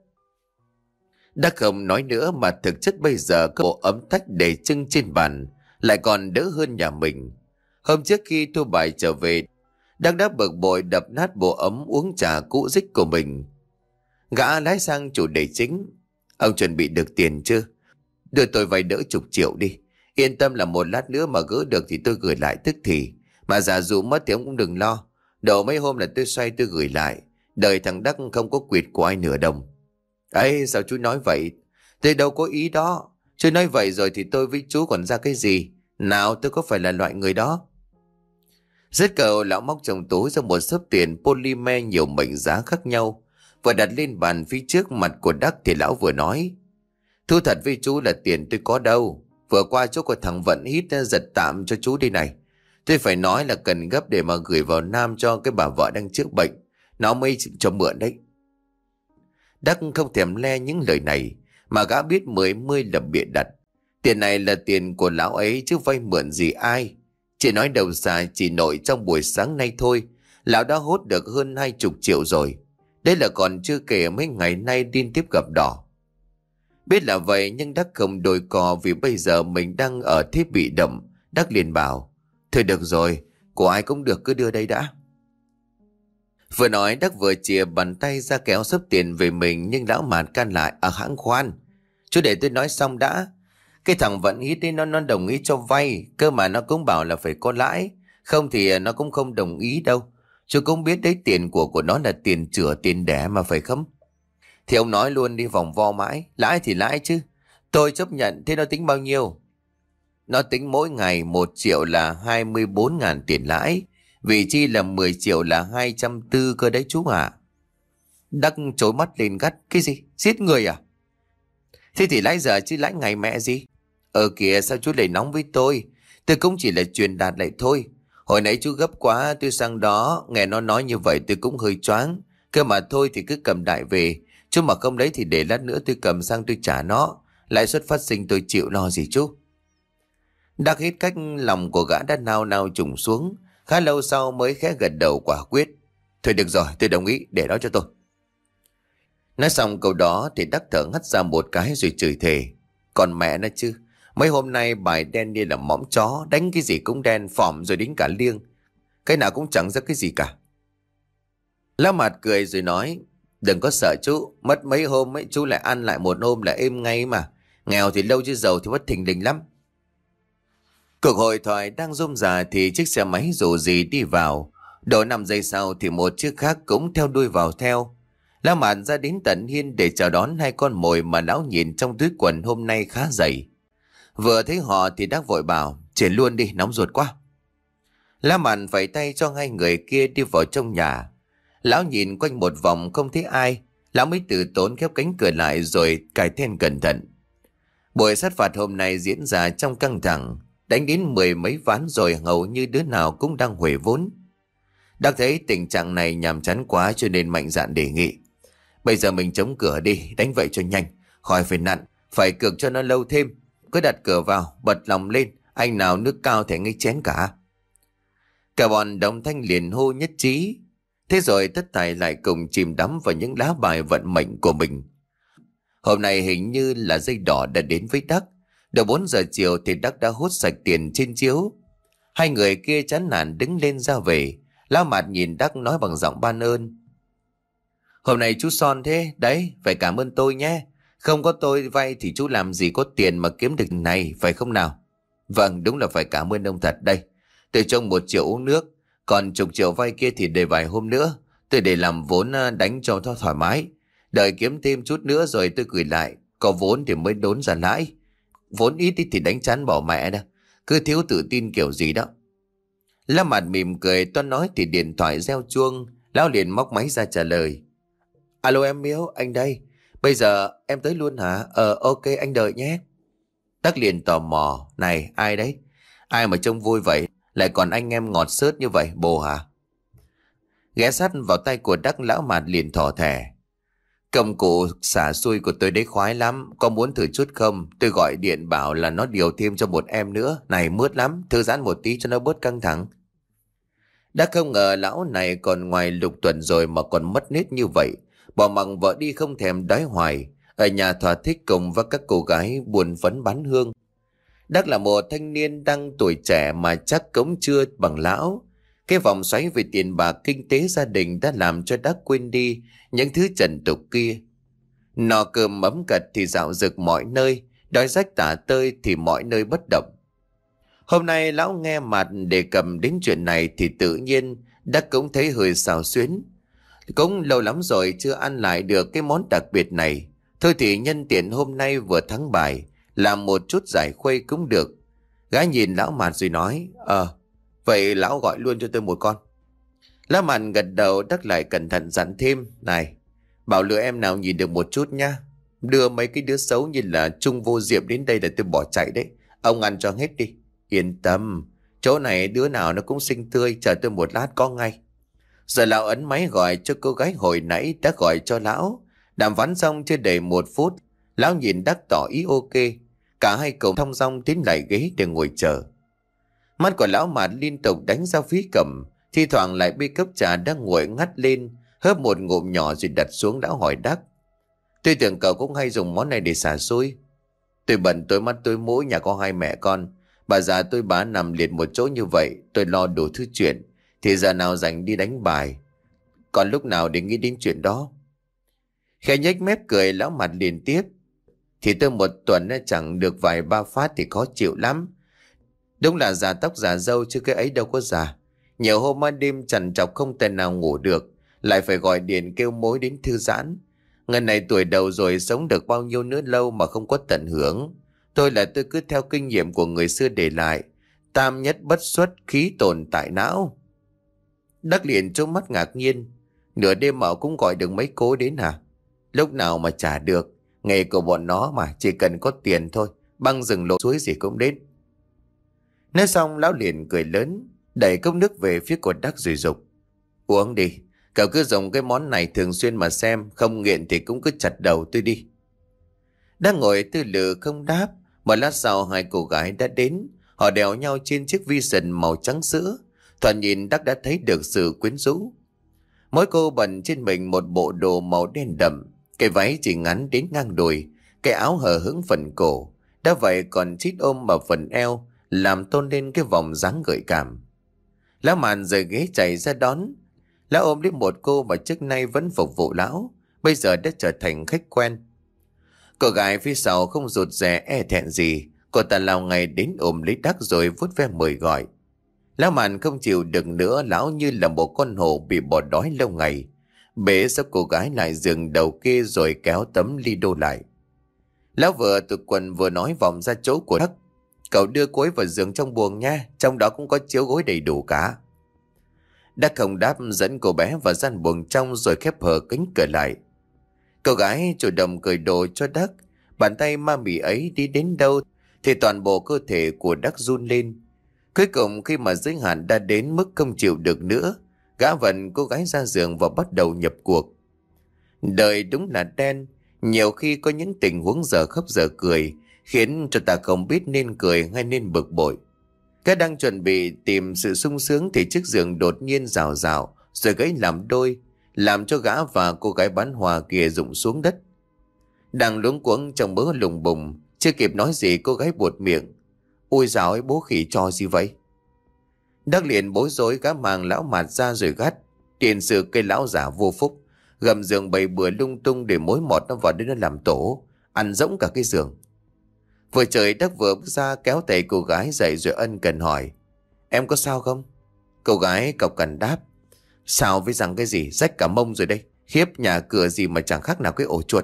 Đắc không nói nữa, mà thực chất bây giờ có bộ ấm tách để trưng trên bàn lại còn đỡ hơn nhà mình. Hôm trước khi thua bài trở về, Đắc đã bực bội đập nát bộ ấm uống trà cũ rích của mình. Gã lái sang chủ đề chính: Ông chuẩn bị được tiền chưa? Đưa tôi vay đỡ chục triệu đi. Yên tâm là một lát nữa mà gỡ được thì tôi gửi lại tức thì. Mà giả dụ mất thì ông cũng đừng lo. Đầu mấy hôm là tôi xoay tôi gửi lại. Đời thằng Đắc không có quyệt của ai nửa đồng. Ấy sao chú nói vậy? Tôi đâu có ý đó. Chú nói vậy rồi thì tôi với chú còn ra cái gì? Nào, tôi có phải là loại người đó? Dứt cầu, lão móc trong túi ra một xấp tiền polymer nhiều mệnh giá khác nhau, vừa đặt lên bàn phía trước mặt của Đắc thì lão vừa nói: Thú thật với chú là tiền tôi có đâu. Vừa qua chỗ của thằng Vận hít giật tạm cho chú đây này. Tôi phải nói là cần gấp để mà gửi vào Nam cho cái bà vợ đang chữa bệnh. Nó mới cho mượn đấy. Đắc không thèm le những lời này, mà gã biết mười mươi là bịa đặt. Tiền này là tiền của lão ấy chứ vay mượn gì ai. Chỉ nói đầu xa chỉ nội trong buổi sáng nay thôi, lão đã hốt được hơn hai chục triệu rồi. Đây là còn chưa kể mấy ngày nay liên tiếp gặp đỏ. Biết là vậy nhưng Đắc không đôi cò, vì bây giờ mình đang ở thế bị động. Đắc liền bảo: thôi được rồi, của ai cũng được, cứ đưa đây đã. Vừa nói Đắc vừa chìa bàn tay ra kéo sấp tiền về mình, nhưng lão Mạt can lại: à hãng khoan, chú để tôi nói xong đã. Cái thằng Vận Hít ấy nó nó đồng ý cho vay, cơ mà nó cũng bảo là phải có lãi, không thì nó cũng không đồng ý đâu. Chú cũng biết đấy, tiền của của nó là tiền chửa tiền đẻ mà, phải không? Thì ông nói luôn đi, vòng vo mãi. Lãi thì lãi chứ, tôi chấp nhận. Thế nó tính bao nhiêu? Nó tính mỗi ngày một triệu là hai mươi bốn ngàn tiền lãi, vị chi là mười triệu là hai trăm tư cơ đấy chú ạ. À. Đắc trố mắt lên gắt: cái gì? Giết người à? Thế thì lãi giờ chứ lãi ngày mẹ gì? Ờ kìa, sao chú lại nóng với tôi? Tôi cũng chỉ là truyền đạt lại thôi. Hồi nãy chú gấp quá, tôi sang đó nghe nó nói như vậy tôi cũng hơi choáng. Cơ mà thôi thì cứ cầm đại về, chú mà không lấy thì để lát nữa tôi cầm sang tôi trả nó. Lãi suất phát sinh tôi chịu, lo gì chú. Đắc hết cách, lòng của gã đã nao nao trùng xuống. Khá lâu sau mới khẽ gật đầu quả quyết: thôi được rồi, tôi đồng ý, để đó cho tôi. Nói xong câu đó thì Đắc thở hắt ra một cái rồi chửi thề: còn mẹ nó chứ, mấy hôm nay bài đen như là mõm chó, đánh cái gì cũng đen phỏm rồi đến cả liêng, cái nào cũng chẳng ra cái gì cả. Lão Mạt cười rồi nói: đừng có sợ chú, mất mấy hôm ấy chú lại ăn lại một hôm là êm ngay mà. Nghèo thì lâu chứ giàu thì bất thình lình lắm. Cuộc hội thoại đang rôm rà thì chiếc xe máy dù gì đi vào. Độ năm giây sau thì một chiếc khác cũng theo đuôi vào theo. Lão Mạt ra đến tận hiên để chào đón hai con mồi mà lão nhìn trong túi quần hôm nay khá dày. Vừa thấy họ thì Đắc vội bảo: chuyển luôn đi, nóng ruột quá. Lão Mạt vẫy tay cho hai người kia đi vào trong nhà. Lão nhìn quanh một vòng không thấy ai, lão mới từ tốn khép cánh cửa lại rồi cài then cẩn thận. Buổi sát phạt hôm nay diễn ra trong căng thẳng, đánh đến mười mấy ván rồi hầu như đứa nào cũng đang huề vốn. Đắc thấy tình trạng này nhàm chán quá cho nên mạnh dạn đề nghị: bây giờ mình chống cửa đi, đánh vậy cho nhanh, khỏi phải nặn, phải cược cho nó lâu thêm. Cứ đặt cửa vào, bật lòng lên, anh nào nước cao thể ngay chén cả. Cả bọn đồng thanh liền hô nhất trí. Thế rồi tất thảy lại cùng chìm đắm vào những lá bài vận mệnh của mình. Hôm nay hình như là dây đỏ đã đến với Đắc. Đầu bốn giờ chiều thì Đắc đã hốt sạch tiền trên chiếu. Hai người kia chán nản đứng lên ra về. Lão Mạt nhìn Đắc nói bằng giọng ban ơn: hôm nay chú son thế, đấy, phải cảm ơn tôi nhé. Không có tôi vay thì chú làm gì có tiền mà kiếm được này, phải không nào? Vâng, đúng là phải cảm ơn ông thật đây. Tôi trông một triệu uống nước, còn chục triệu vay kia thì để vài hôm nữa. Tôi để làm vốn đánh cho nó thoải mái. Đợi kiếm thêm chút nữa rồi tôi gửi lại. Có vốn thì mới đốn ra lãi. Vốn ít thì đánh chán bỏ mẹ đó. Cứ thiếu tự tin kiểu gì đó. Lâm Mạt mỉm cười, toan nói thì điện thoại reo chuông. Lão liền móc máy ra trả lời: alo em Miếu, anh đây. Bây giờ em tới luôn hả? Ờ ok, anh đợi nhé. Đắc liền tò mò: này, ai đấy? Ai mà trông vui vậy? Lại còn anh em ngọt xớt như vậy, bồ hả? Ghé sát vào tay của Đắc, lão Mạt liền thỏ thẻ: công cụ xả xui của tôi đấy khoái lắm, có muốn thử chút không? Tôi gọi điện bảo là nó điều thêm cho một em nữa. Này mướt lắm, thư giãn một tí cho nó bớt căng thẳng. Đã không ngờ lão này còn ngoài lục tuần rồi mà còn mất nết như vậy. Bỏ mặc vợ đi không thèm đói hoài, ở nhà thỏa thích cùng với các cô gái buồn phấn bán hương. Đắc là một thanh niên đang tuổi trẻ mà chắc cũng chưa bằng lão. Cái vòng xoáy về tiền bạc kinh tế gia đình đã làm cho Đắc quên đi những thứ trần tục kia. Nò cơm ấm cật thì dạo dực mọi nơi, đói rách tả tơi thì mọi nơi bất động. Hôm nay lão nghe Mạt đề cập đến chuyện này thì tự nhiên Đắc cũng thấy hơi xào xuyến. Cũng lâu lắm rồi chưa ăn lại được cái món đặc biệt này. Thôi thì nhân tiện hôm nay vừa thắng bài, làm một chút giải khuây cũng được. Gái nhìn lão Mạt rồi nói: Ờ, vậy lão gọi luôn cho tôi một con. Lão Mạt gật đầu. Đắc lại cẩn thận dặn thêm: này, bảo lừa em nào nhìn được một chút nhá. Đưa mấy cái đứa xấu như là Trung Vô Diệm đến đây là tôi bỏ chạy đấy. Ông ăn cho hết đi. Yên tâm, chỗ này đứa nào nó cũng xinh tươi, chờ tôi một lát có ngay. Giờ lão ấn máy gọi cho cô gái hồi nãy đã gọi cho lão. Đàm phán xong chưa đầy một phút, lão nhìn Đắc tỏ ý ok. Cả hai cùng thong dong tiến lại ghế để ngồi chờ. Mắt của lão Mạt liên tục đánh ra phía cầm, thi thoảng lại bê cốc trà đang nguội ngắt lên, hớp một ngụm nhỏ rồi đặt xuống. Lão hỏi Đắc: Tôi tưởng cậu cũng hay dùng món này để xả xui. Tôi bận tối mắt tối mũi, nhà có hai mẹ con. Bà già tôi bá nằm liệt một chỗ như vậy, tôi lo đủ thứ chuyện, thì giờ nào rảnh đi đánh bài, còn lúc nào để nghĩ đến chuyện đó. Khẽ nhếch mép cười, lão Mặt liền tiếp: Thì tôi một tuần chẳng được vài ba phát thì khó chịu lắm. Đúng là già tóc già râu chứ cái ấy đâu có già. Nhiều hôm ban đêm trằn trọc không thể nào ngủ được, lại phải gọi điện kêu mối đến thư giãn. Ngần này tuổi đầu rồi, sống được bao nhiêu nữa lâu mà không có tận hưởng. Tôi là tôi cứ theo kinh nghiệm của người xưa để lại: tam nhất bất xuất, khí tồn tại não. Đắc liền trông mắt ngạc nhiên: Nửa đêm mà cũng gọi được mấy cố đến hả? Lúc nào mà trả được, nghề của bọn nó mà, chỉ cần có tiền thôi, băng rừng lộ suối gì cũng đến. Nói xong lão liền cười lớn, đẩy cốc nước về phía của Đắc rồi dục: Uống đi, cậu cứ dùng cái món này thường xuyên mà xem, không nghiện thì cũng cứ chặt đầu tôi đi. Đang ngồi tư lự không đáp. Một lát sau hai cô gái đã đến. Họ đèo nhau trên chiếc Vision màu trắng sữa. Thoạt nhìn Đắc đã thấy được sự quyến rũ. Mỗi cô bận trên mình một bộ đồ màu đen đậm. Cái váy chỉ ngắn đến ngang đùi, cái áo hở hững phần cổ, đã vậy còn chít ôm vào phần eo, làm tôn lên cái vòng dáng gợi cảm. Lão Màn rời ghế chạy ra đón. Lão ôm đến một cô mà trước nay vẫn phục vụ lão, bây giờ đã trở thành khách quen. Cô gái phía sau không rụt rè e thẹn gì, cô ta lao ngay đến ôm lấy Đắc rồi vuốt ve mời gọi. Lão Màn không chịu được nữa, lão như là một con hổ bị bỏ đói lâu ngày, bế sắp cô gái lại giường đầu kia rồi kéo tấm ly đô lại. Lão vừa tụt quần vừa nói vòng ra chỗ của Đắc: Cậu đưa cô ấy vào giường trong buồng nha, trong đó cũng có chiếu gối đầy đủ cả. Đắc không đáp, dẫn cô bé vào gian buồng trong rồi khép hờ cánh cửa lại. Cô gái chủ động cởi đồ cho Đắc. Bàn tay ma mị ấy đi đến đâu thì toàn bộ cơ thể của Đắc run lên. Cuối cùng khi mà giới hạn đã đến mức không chịu được nữa, gã vận cô gái ra giường và bắt đầu nhập cuộc. Đời đúng là đen, nhiều khi có những tình huống giờ khóc giờ cười, khiến cho ta không biết nên cười hay nên bực bội. Gã đang chuẩn bị tìm sự sung sướng thì chiếc giường đột nhiên rào rào rồi gãy làm đôi, làm cho gã và cô gái bán hoa kia rụng xuống đất. Đang luống cuống trong bớ lùng bùng, chưa kịp nói gì cô gái buột miệng: Ôi dạo ấy, bố khỉ cho gì vậy? Đắc liền bối rối, gã mang lão Mạt ra rồi gắt: Tiền sự cây lão giả vô phúc, gầm giường bày bừa lung tung để mối mọt nó vào đây nó làm tổ, ăn rỗng cả cái giường. Vừa trời Đắc vừa bước ra kéo tay cô gái dậy rồi ân cần hỏi: Em có sao không? Cô gái cộc cằn đáp: Sao với rằng cái gì, rách cả mông rồi đây, khiếp, nhà cửa gì mà chẳng khác nào cái ổ chuột.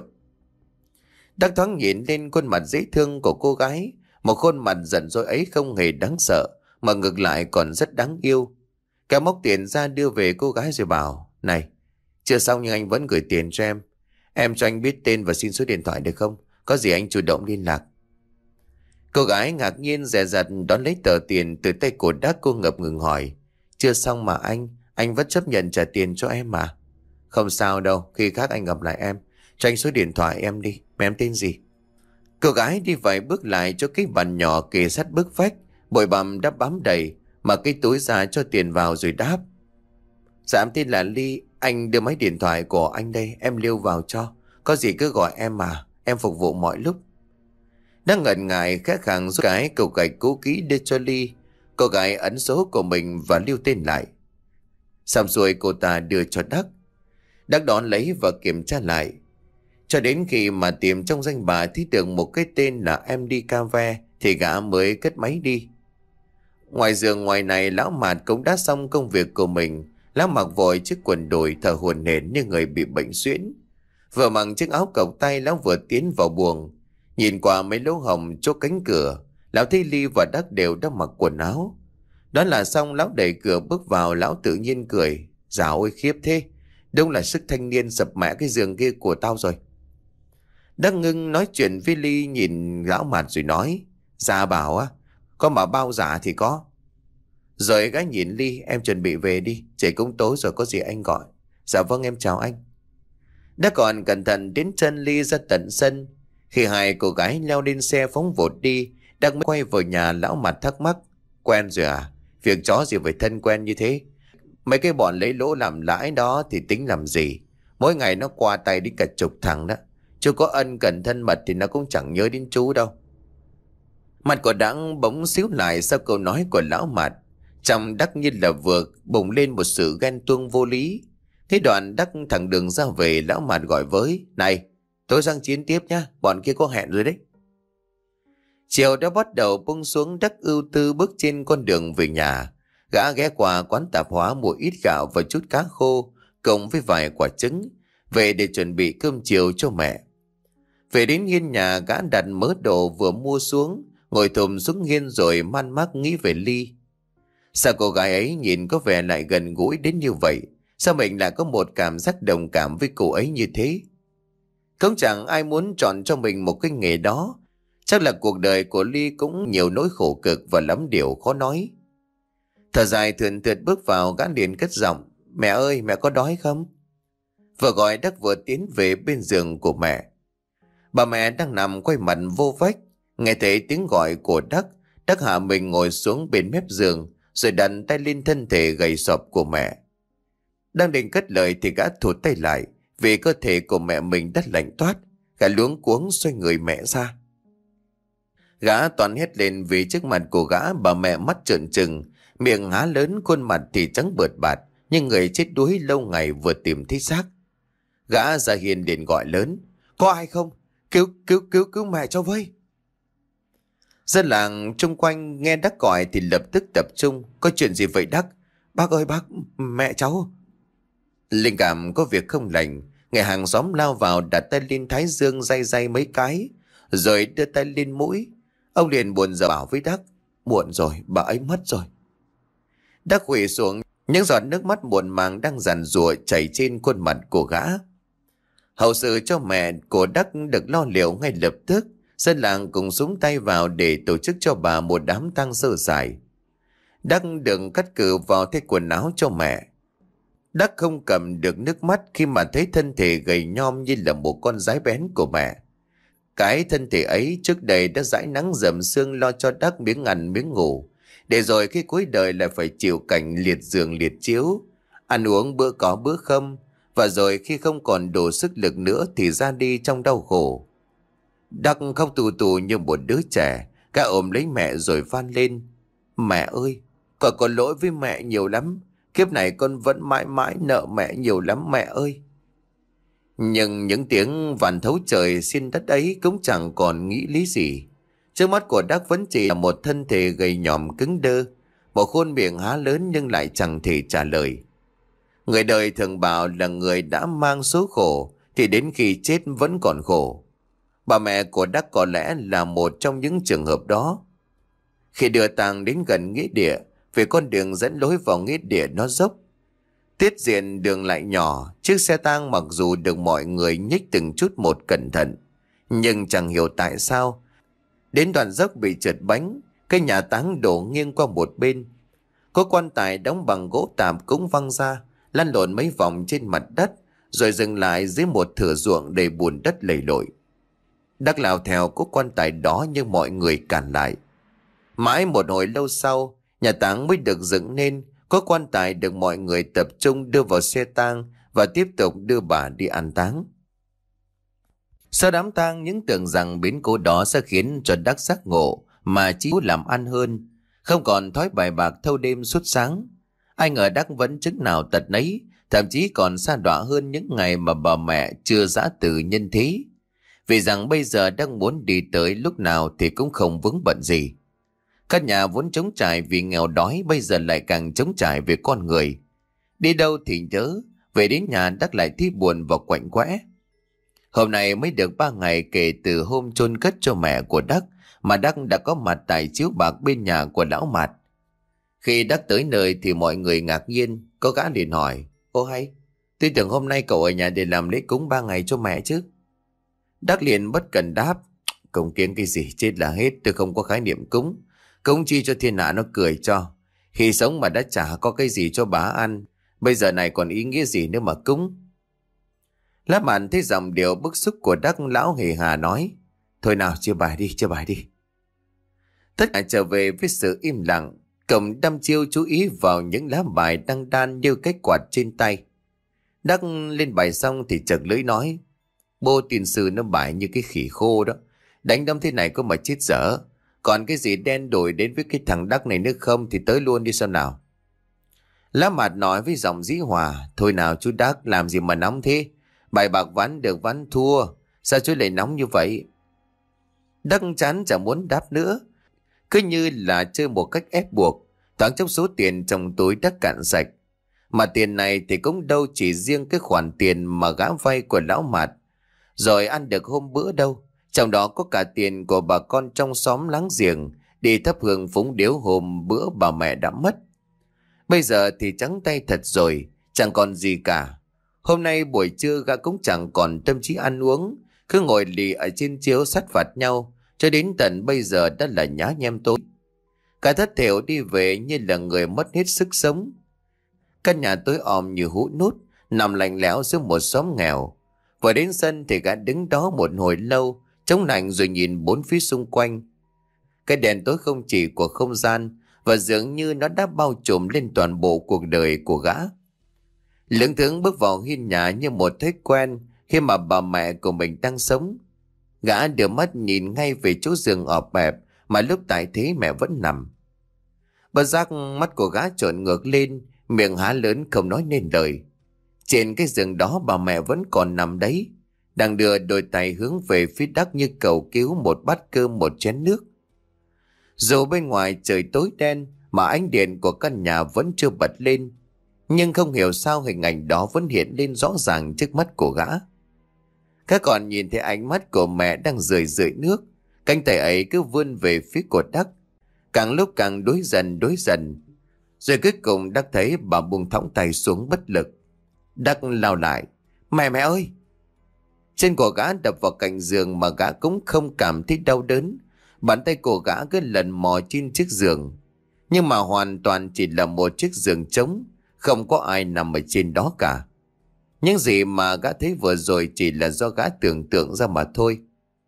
Đắc thoáng nhìn lên khuôn mặt dễ thương của cô gái, một khuôn mặt giận dỗi ấy không hề đáng sợ mà ngược lại còn rất đáng yêu. Cả móc tiền ra đưa về cô gái rồi bảo: Này, chưa xong nhưng anh vẫn gửi tiền cho em. Em cho anh biết tên và xin số điện thoại được không? Có gì anh chủ động liên lạc. Cô gái ngạc nhiên dè dặt đón lấy tờ tiền từ tay của Đắc. Cô ngập ngừng hỏi: Chưa xong mà anh, anh vẫn chấp nhận trả tiền cho em mà. Không sao đâu, khi khác anh gặp lại em. Cho anh số điện thoại em đi, mà em tên gì? Cô gái đi vài bước lại cho cái bàn nhỏ kề sát bức vách, bụi bặm đã bám đầy, mà cái túi ra cho tiền vào rồi đáp: Dạ em tên là Ly, anh đưa máy điện thoại của anh đây, em lưu vào cho. Có gì cứ gọi em mà, em phục vụ mọi lúc. Đang ngần ngại khẽ khàng rút cái cầu gạch cũ kỹ đưa cho Ly. Cô gái ấn số của mình và lưu tên lại. Xong rồi cô ta đưa cho Đắc. Đắc đón lấy và kiểm tra lại, cho đến khi mà tìm trong danh bạ thấy được một cái tên là em đê Cave thì gã mới cất máy đi. Ngoài giường ngoài này, lão Mạt cũng đã xong công việc của mình. Lão mặc vội chiếc quần đùi, thở hổn hển như người bị bệnh suyễn. Vừa mặc chiếc áo cộc tay, lão vừa tiến vào buồng. Nhìn qua mấy lỗ hổng chỗ cánh cửa, lão thấy Ly và Đắc đều đã mặc quần áo. Đó là xong, lão đẩy cửa bước vào. Lão tự nhiên cười: Dạo ôi khiếp thế, đúng là sức thanh niên sập mẹ cái giường kia của tao rồi. Đắc ngưng nói chuyện với Ly, nhìn lão Mạt rồi nói: Dạ bảo á, có mà bao giả thì có. Rồi gã nhìn Ly: Em chuẩn bị về đi, trời cũng tối rồi, có gì anh gọi. Dạ vâng, em chào anh. Đã còn cẩn thận đến chân Ly ra tận sân. Khi hai cô gái leo lên xe phóng vụt đi, Đắc mới quay vào nhà. Lão Mặt thắc mắc: Quen rồi à? Việc chó gì phải thân quen như thế? Mấy cái bọn lấy lỗ làm lãi đó thì tính làm gì? Mỗi ngày nó qua tay đến cả chục thằng đó. Chú có ân cần thân mật thì nó cũng chẳng nhớ đến chú đâu. Mặt của Đặng bỗng xíu lại sau câu nói của Lão Mặt. Trong Đắc như là vừa bùng lên một sự ghen tuông vô lý. Thế đoạn Đắc thẳng đường ra về. Lão Mặt gọi với: Này, tối sang chiến tiếp nhá, bọn kia có hẹn rồi đấy. Chiều đã bắt đầu buông xuống. Đắc ưu tư bước trên con đường về nhà. Gã ghé qua quán tạp hóa mua ít gạo và chút cá khô cộng với vài quả trứng về để chuẩn bị cơm chiều cho mẹ. Về đến hiên nhà, gã đặt mớ đồ vừa mua xuống, ngồi thụm xuống hiên rồi man mác nghĩ về Ly. Sao cô gái ấy nhìn có vẻ lại gần gũi đến như vậy? Sao mình lại có một cảm giác đồng cảm với cô ấy như thế? Không chẳng ai muốn chọn cho mình một cái nghề đó. Chắc là cuộc đời của Ly cũng nhiều nỗi khổ cực và lắm điều khó nói. Thở dài thườn thượt bước vào, gã liền cất giọng: Mẹ ơi, mẹ có đói không? Vừa gọi Đắc vừa tiến về bên giường của mẹ. Bà mẹ đang nằm quay mặt vô vách. Nghe thấy tiếng gọi của Đắc, Đắc hạ mình ngồi xuống bên mép giường, rồi đặt tay lên thân thể gầy sọp của mẹ. Đang định cất lời thì gã thụt tay lại, vì cơ thể của mẹ mình đã lạnh toát. Gã luống cuống xoay người mẹ ra. Gã toàn hét lên vì trước mặt của gã bà mẹ mắt trợn trừng, miệng há lớn, khuôn mặt thì trắng bợt bạt, như người chết đuối lâu ngày vừa tìm thấy xác. Gã ra hiên liền gọi lớn: Có ai không? Cứu, cứu, cứu, cứu mẹ cho với. Dân làng chung quanh nghe Đắc gọi thì lập tức tập trung. Có chuyện gì vậy Đắc? Bác ơi bác, mẹ cháu. Linh cảm có việc không lành. Người hàng xóm lao vào đặt tay lên thái dương day day mấy cái, rồi đưa tay lên mũi. Ông liền buồn rầu bảo với Đắc: Muộn rồi, bà ấy mất rồi. Đắc quỳ xuống, những giọt nước mắt muộn màng đang giàn giụa chảy trên khuôn mặt của gã. Hậu sự cho mẹ của Đắc được lo liệu ngay lập tức. Dân làng cùng súng tay vào để tổ chức cho bà một đám tang sơ sài. Đắc được cắt cử vào thay quần áo cho mẹ. Đắc không cầm được nước mắt khi mà thấy thân thể gầy nhom như là một con gái bén của mẹ. Cái thân thể ấy trước đây đã dãi nắng dầm sương lo cho Đắc miếng ăn miếng ngủ, để rồi khi cuối đời lại phải chịu cảnh liệt giường liệt chiếu, ăn uống bữa có bữa không, và rồi khi không còn đủ sức lực nữa thì ra đi trong đau khổ. Đắc khóc tù tù như một đứa trẻ. Cả ôm lấy mẹ rồi van lên: Mẹ ơi, con có lỗi với mẹ nhiều lắm. Kiếp này con vẫn mãi mãi nợ mẹ nhiều lắm mẹ ơi. Nhưng những tiếng van thấu trời xin đất ấy cũng chẳng còn nghĩ lý gì. Trước mắt của Đắc vẫn chỉ là một thân thể gầy nhòm cứng đơ, một khuôn miệng há lớn nhưng lại chẳng thể trả lời. Người đời thường bảo là người đã mang số khổ thì đến khi chết vẫn còn khổ. Bà mẹ của Đắc có lẽ là một trong những trường hợp đó. Khi đưa tang đến gần nghĩa địa, về con đường dẫn lối vào nghĩa địa nó dốc. Tiết diện đường lại nhỏ, chiếc xe tang mặc dù được mọi người nhích từng chút một cẩn thận, nhưng chẳng hiểu tại sao đến đoạn dốc bị trượt bánh, cái nhà táng đổ nghiêng qua một bên. Có quan tài đóng bằng gỗ tạm cũng văng ra, lăn lộn mấy vòng trên mặt đất, rồi dừng lại dưới một thửa ruộng đầy bùn đất lầy lội. Đắc lao theo cố quan tài đó nhưng mọi người cản lại. Mãi một hồi lâu sau, nhà táng mới được dựng nên. Có quan tài được mọi người tập trung đưa vào xe tang và tiếp tục đưa bà đi an táng. Sau đám tang, những tưởng rằng biến cố đó sẽ khiến cho Đắc giác ngộ mà chỉ làm ăn hơn, không còn thói bài bạc thâu đêm suốt sáng. Ai ngờ Đắc vẫn chứng nào tật nấy, thậm chí còn sa đọa hơn những ngày mà bà mẹ chưa giã từ nhân thế. Vì rằng bây giờ đang muốn đi tới lúc nào thì cũng không vướng bận gì. Căn nhà vốn trống trải vì nghèo đói bây giờ lại càng trống trải về con người. Đi đâu thì nhớ, về đến nhà Đắc lại thấy buồn và quạnh quẽ. Hôm nay mới được ba ngày kể từ hôm chôn cất cho mẹ của Đắc mà Đắc đã có mặt tại chiếu bạc bên nhà của lão Mạt. Khi Đắc tới nơi thì mọi người ngạc nhiên. Có gã liền hỏi: Ô hay, tôi tưởng hôm nay cậu ở nhà để làm lễ cúng ba ngày cho mẹ chứ. Đắc liền bất cần đáp: Cúng kiến cái gì, chết là hết, tôi không có khái niệm cúng. Cúng chi cho thiên hạ nó cười cho. Khi sống mà đã chả có cái gì cho bà ăn, bây giờ này còn ý nghĩa gì nữa mà cúng. Lá Mạn thấy giọng điệu bức xúc của Đắc, lão hề hà nói: Thôi nào, chia bài đi, chia bài đi. Tất cả trở về với sự im lặng. Cổng đăm chiêu chú ý vào những lá bài đang đan như cái quạt trên tay. Đắc lên bài xong thì chợt lưỡi nói: Bô tiền sư nó bài như cái khỉ khô đó. Đánh đâm thế này có mà chết dở. Còn cái gì đen đổi đến với cái thằng Đắc này nữa không thì tới luôn đi sao nào. Lá Mạt nói với giọng dĩ hòa: Thôi nào chú Đắc, làm gì mà nóng thế. Bài bạc ván được ván thua, sao chú lại nóng như vậy? Đắc chán chẳng muốn đáp nữa, cứ như là chơi một cách ép buộc. Thoáng chốc số tiền trong túi Đắc cạn sạch. Mà tiền này thì cũng đâu chỉ riêng cái khoản tiền mà gã vay của lão Mạt rồi ăn được hôm bữa đâu. Trong đó có cả tiền của bà con trong xóm láng giềng đi thắp hương phúng điếu hôm bữa bà mẹ đã mất. Bây giờ thì trắng tay thật rồi, chẳng còn gì cả. Hôm nay buổi trưa gã cũng chẳng còn tâm trí ăn uống, cứ ngồi lì ở trên chiếu sát phạt nhau, cho đến tận bây giờ đã là nhá nhem tối. Cả thất thểu đi về như là người mất hết sức sống. Căn nhà tối om như hũ nút, nằm lạnh lẽo giữa một xóm nghèo. Vừa đến sân thì gã đứng đó một hồi lâu, chống lạnh rồi nhìn bốn phía xung quanh. Cái đèn tối không chỉ của không gian, và dường như nó đã bao trùm lên toàn bộ cuộc đời của gã. Lưỡng thướng bước vào hiên nhà như một thói quen khi mà bà mẹ của mình đang sống. Gã đưa mắt nhìn ngay về chỗ giường ọp ẹp mà lúc tại thế mẹ vẫn nằm. Bất giác mắt của gã trợn ngược lên, miệng há lớn không nói nên lời. Trên cái giường đó bà mẹ vẫn còn nằm đấy, đang đưa đôi tay hướng về phía Đắc như cầu cứu một bát cơm một chén nước. Dù bên ngoài trời tối đen mà ánh điện của căn nhà vẫn chưa bật lên, nhưng không hiểu sao hình ảnh đó vẫn hiện lên rõ ràng trước mắt của gã. Các còn nhìn thấy ánh mắt của mẹ đang rười rượi nước, cánh tay ấy cứ vươn về phía của Đắc, càng lúc càng đối dần đối dần. Rồi cuối cùng Đắc thấy bà buông thõng tay xuống bất lực. Đắc lao lại: Mẹ mẹ ơi! Chân của gã đập vào cạnh giường mà gã cũng không cảm thấy đau đớn. Bàn tay của gã cứ lần mò trên chiếc giường, nhưng mà hoàn toàn chỉ là một chiếc giường trống, không có ai nằm ở trên đó cả. Những gì mà gã thấy vừa rồi chỉ là do gã tưởng tượng ra mà thôi.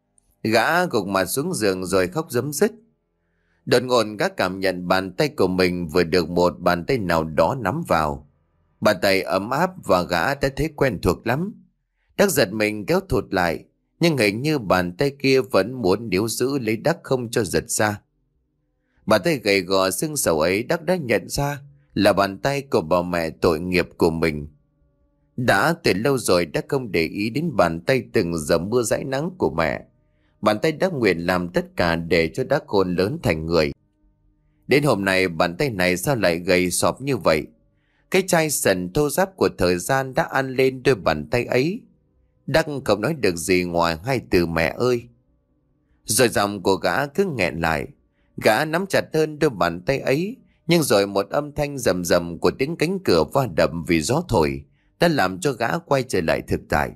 Gã gục mặt xuống giường rồi khóc rấm rứt. Đột ngột gã cảm nhận bàn tay của mình vừa được một bàn tay nào đó nắm vào. Bàn tay ấm áp và gã đã thấy quen thuộc lắm. Đắc giật mình kéo thụt lại, nhưng hình như bàn tay kia vẫn muốn níu giữ lấy Đắc không cho giật ra. Bàn tay gầy gò xương sầu ấy Đắc đã nhận ra là bàn tay của bà mẹ tội nghiệp của mình. Đã từ lâu rồi Đắc không để ý đến bàn tay từng giờ mưa dãi nắng của mẹ. Bàn tay Đắc nguyện làm tất cả để cho Đắc khôn lớn thành người. Đến hôm nay bàn tay này sao lại gầy sọp như vậy? Cái chai sần thô ráp của thời gian đã ăn lên đôi bàn tay ấy. Đắc không nói được gì ngoài hai từ mẹ ơi. Rồi giọng của gã cứ nghẹn lại. Gã nắm chặt hơn đôi bàn tay ấy, nhưng rồi một âm thanh rầm rầm của tiếng cánh cửa va đập vì gió thổi đã làm cho gã quay trở lại thực tại.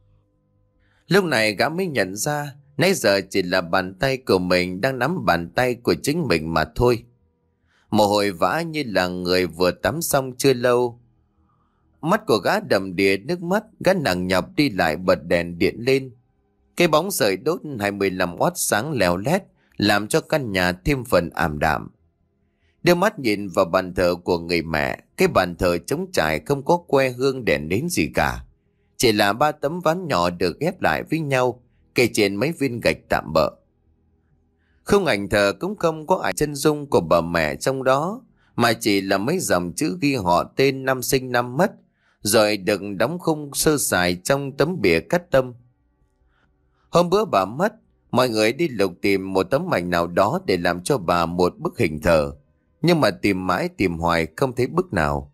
Lúc này gã mới nhận ra nãy giờ chỉ là bàn tay của mình đang nắm bàn tay của chính mình mà thôi. Mồ hôi vã như là người vừa tắm xong chưa lâu. Mắt của gã đầm đìa nước mắt, gã nặng nhọc đi lại bật đèn điện lên. Cái bóng sưởi đốt hai mươi lăm oát sáng leo lét làm cho căn nhà thêm phần ảm đạm. Đưa mắt nhìn vào bàn thờ của người mẹ, cái bàn thờ trống trải không có que hương đèn nến gì cả. Chỉ là ba tấm ván nhỏ được ghép lại với nhau, kề trên mấy viên gạch tạm bợ. Không ảnh thờ cũng không có ảnh chân dung của bà mẹ trong đó, mà chỉ là mấy dòng chữ ghi họ tên, năm sinh năm mất, rồi được đóng khung sơ sài trong tấm bìa cắt tâm. Hôm bữa bà mất, mọi người đi lục tìm một tấm ảnh nào đó để làm cho bà một bức hình thờ, nhưng mà tìm mãi tìm hoài không thấy bức nào.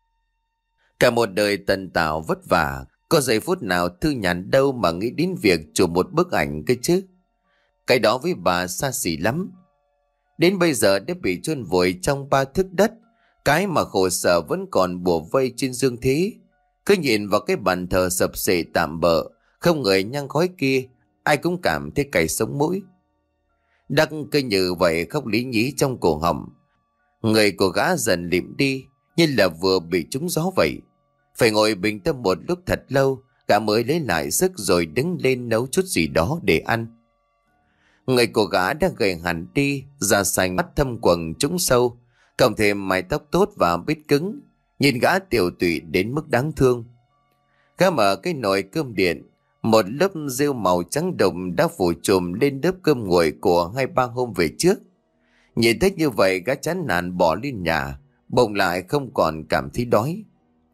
Cả một đời tần tảo vất vả, có giây phút nào thư nhàn đâu mà nghĩ đến việc chụp một bức ảnh cái chứ. Cái đó với bà xa xỉ lắm. Đến bây giờ đã bị chôn vùi trong ba thước đất, cái mà khổ sở vẫn còn bủa vây trên dương thế. Cứ nhìn vào cái bàn thờ sập xệ tạm bợ, không người nhang khói kia, ai cũng cảm thấy cay sống mũi. Đắc cứ như vậy khóc lý nhí trong cổ họng. Người của gã dần lịm đi, như là vừa bị trúng gió vậy. Phải ngồi bình tâm một lúc thật lâu, gã mới lấy lại sức rồi đứng lên nấu chút gì đó để ăn. Người của gã đã gầy hẳn đi, da xanh mắt thâm quầng trũng sâu, cộng thêm mái tóc tốt và bít cứng, nhìn gã tiều tụy đến mức đáng thương. Gã mở cái nồi cơm điện, một lớp rêu màu trắng đồng đã phủ trùm lên lớp cơm nguội của hai ba hôm về trước. Nhìn thấy như vậy, gã chán nản bỏ lên nhà, bỗng lại không còn cảm thấy đói.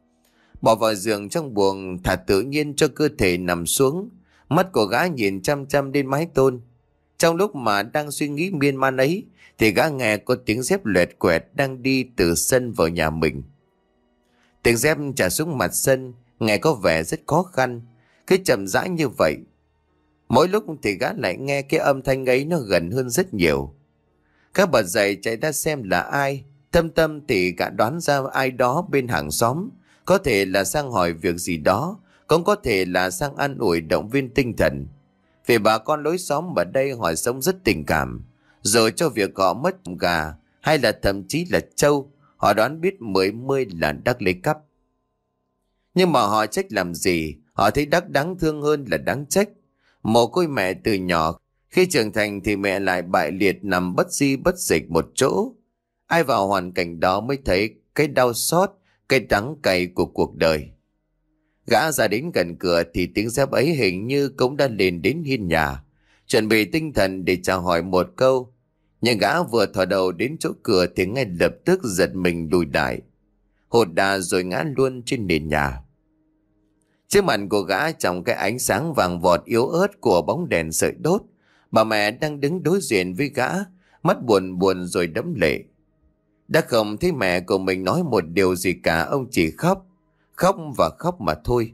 Bỏ vào giường trong buồng, thả tự nhiên cho cơ thể nằm xuống, mắt của gã nhìn chăm chăm lên mái tôn. Trong lúc mà đang suy nghĩ miên man ấy, thì gã nghe có tiếng dép loẹt quẹt đang đi từ sân vào nhà mình. Tiếng dép trả xuống mặt sân, nghe có vẻ rất khó khăn, cứ chậm rãi như vậy. Mỗi lúc thì gã lại nghe cái âm thanh ấy nó gần hơn rất nhiều. Gã bật dậy chạy ra xem là ai. Thâm tâm thì gã đoán ra ai đó bên hàng xóm, có thể là sang hỏi việc gì đó, cũng có thể là sang an ủi động viên tinh thần. Vì bà con lối xóm ở đây họ sống rất tình cảm, rồi cho việc họ mất gà hay là thậm chí là trâu, họ đoán biết mười mươi là Đắc lấy cắp. Nhưng mà họ trách làm gì, họ thấy Đắc đáng thương hơn là đáng trách. Mồ côi mẹ từ nhỏ, khi trưởng thành thì mẹ lại bại liệt nằm bất di bất dịch một chỗ. Ai vào hoàn cảnh đó mới thấy cái đau xót, cái đắng cay của cuộc đời. Gã ra đến gần cửa thì tiếng dép ấy hình như cũng đã lên đến hiên nhà, chuẩn bị tinh thần để chào hỏi một câu. Nhưng gã vừa thò đầu đến chỗ cửa thì ngay lập tức giật mình lùi lại, hột đà rồi ngã luôn trên nền nhà. Trước mặt của gã, trong cái ánh sáng vàng vọt yếu ớt của bóng đèn sợi đốt, bà mẹ đang đứng đối diện với gã, mắt buồn buồn rồi đẫm lệ. Đã không thấy mẹ của mình nói một điều gì cả, ông chỉ khóc, khóc và khóc mà thôi.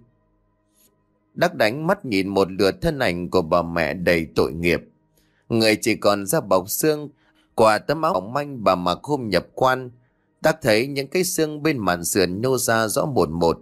Đắc đánh mắt nhìn một lượt thân ảnh của bà mẹ đầy tội nghiệp. Người chỉ còn da bọc xương, qua tấm áo mỏng manh bà mặc hôm nhập quan. Đắc thấy những cái xương bên màn sườn nhô ra rõ một một.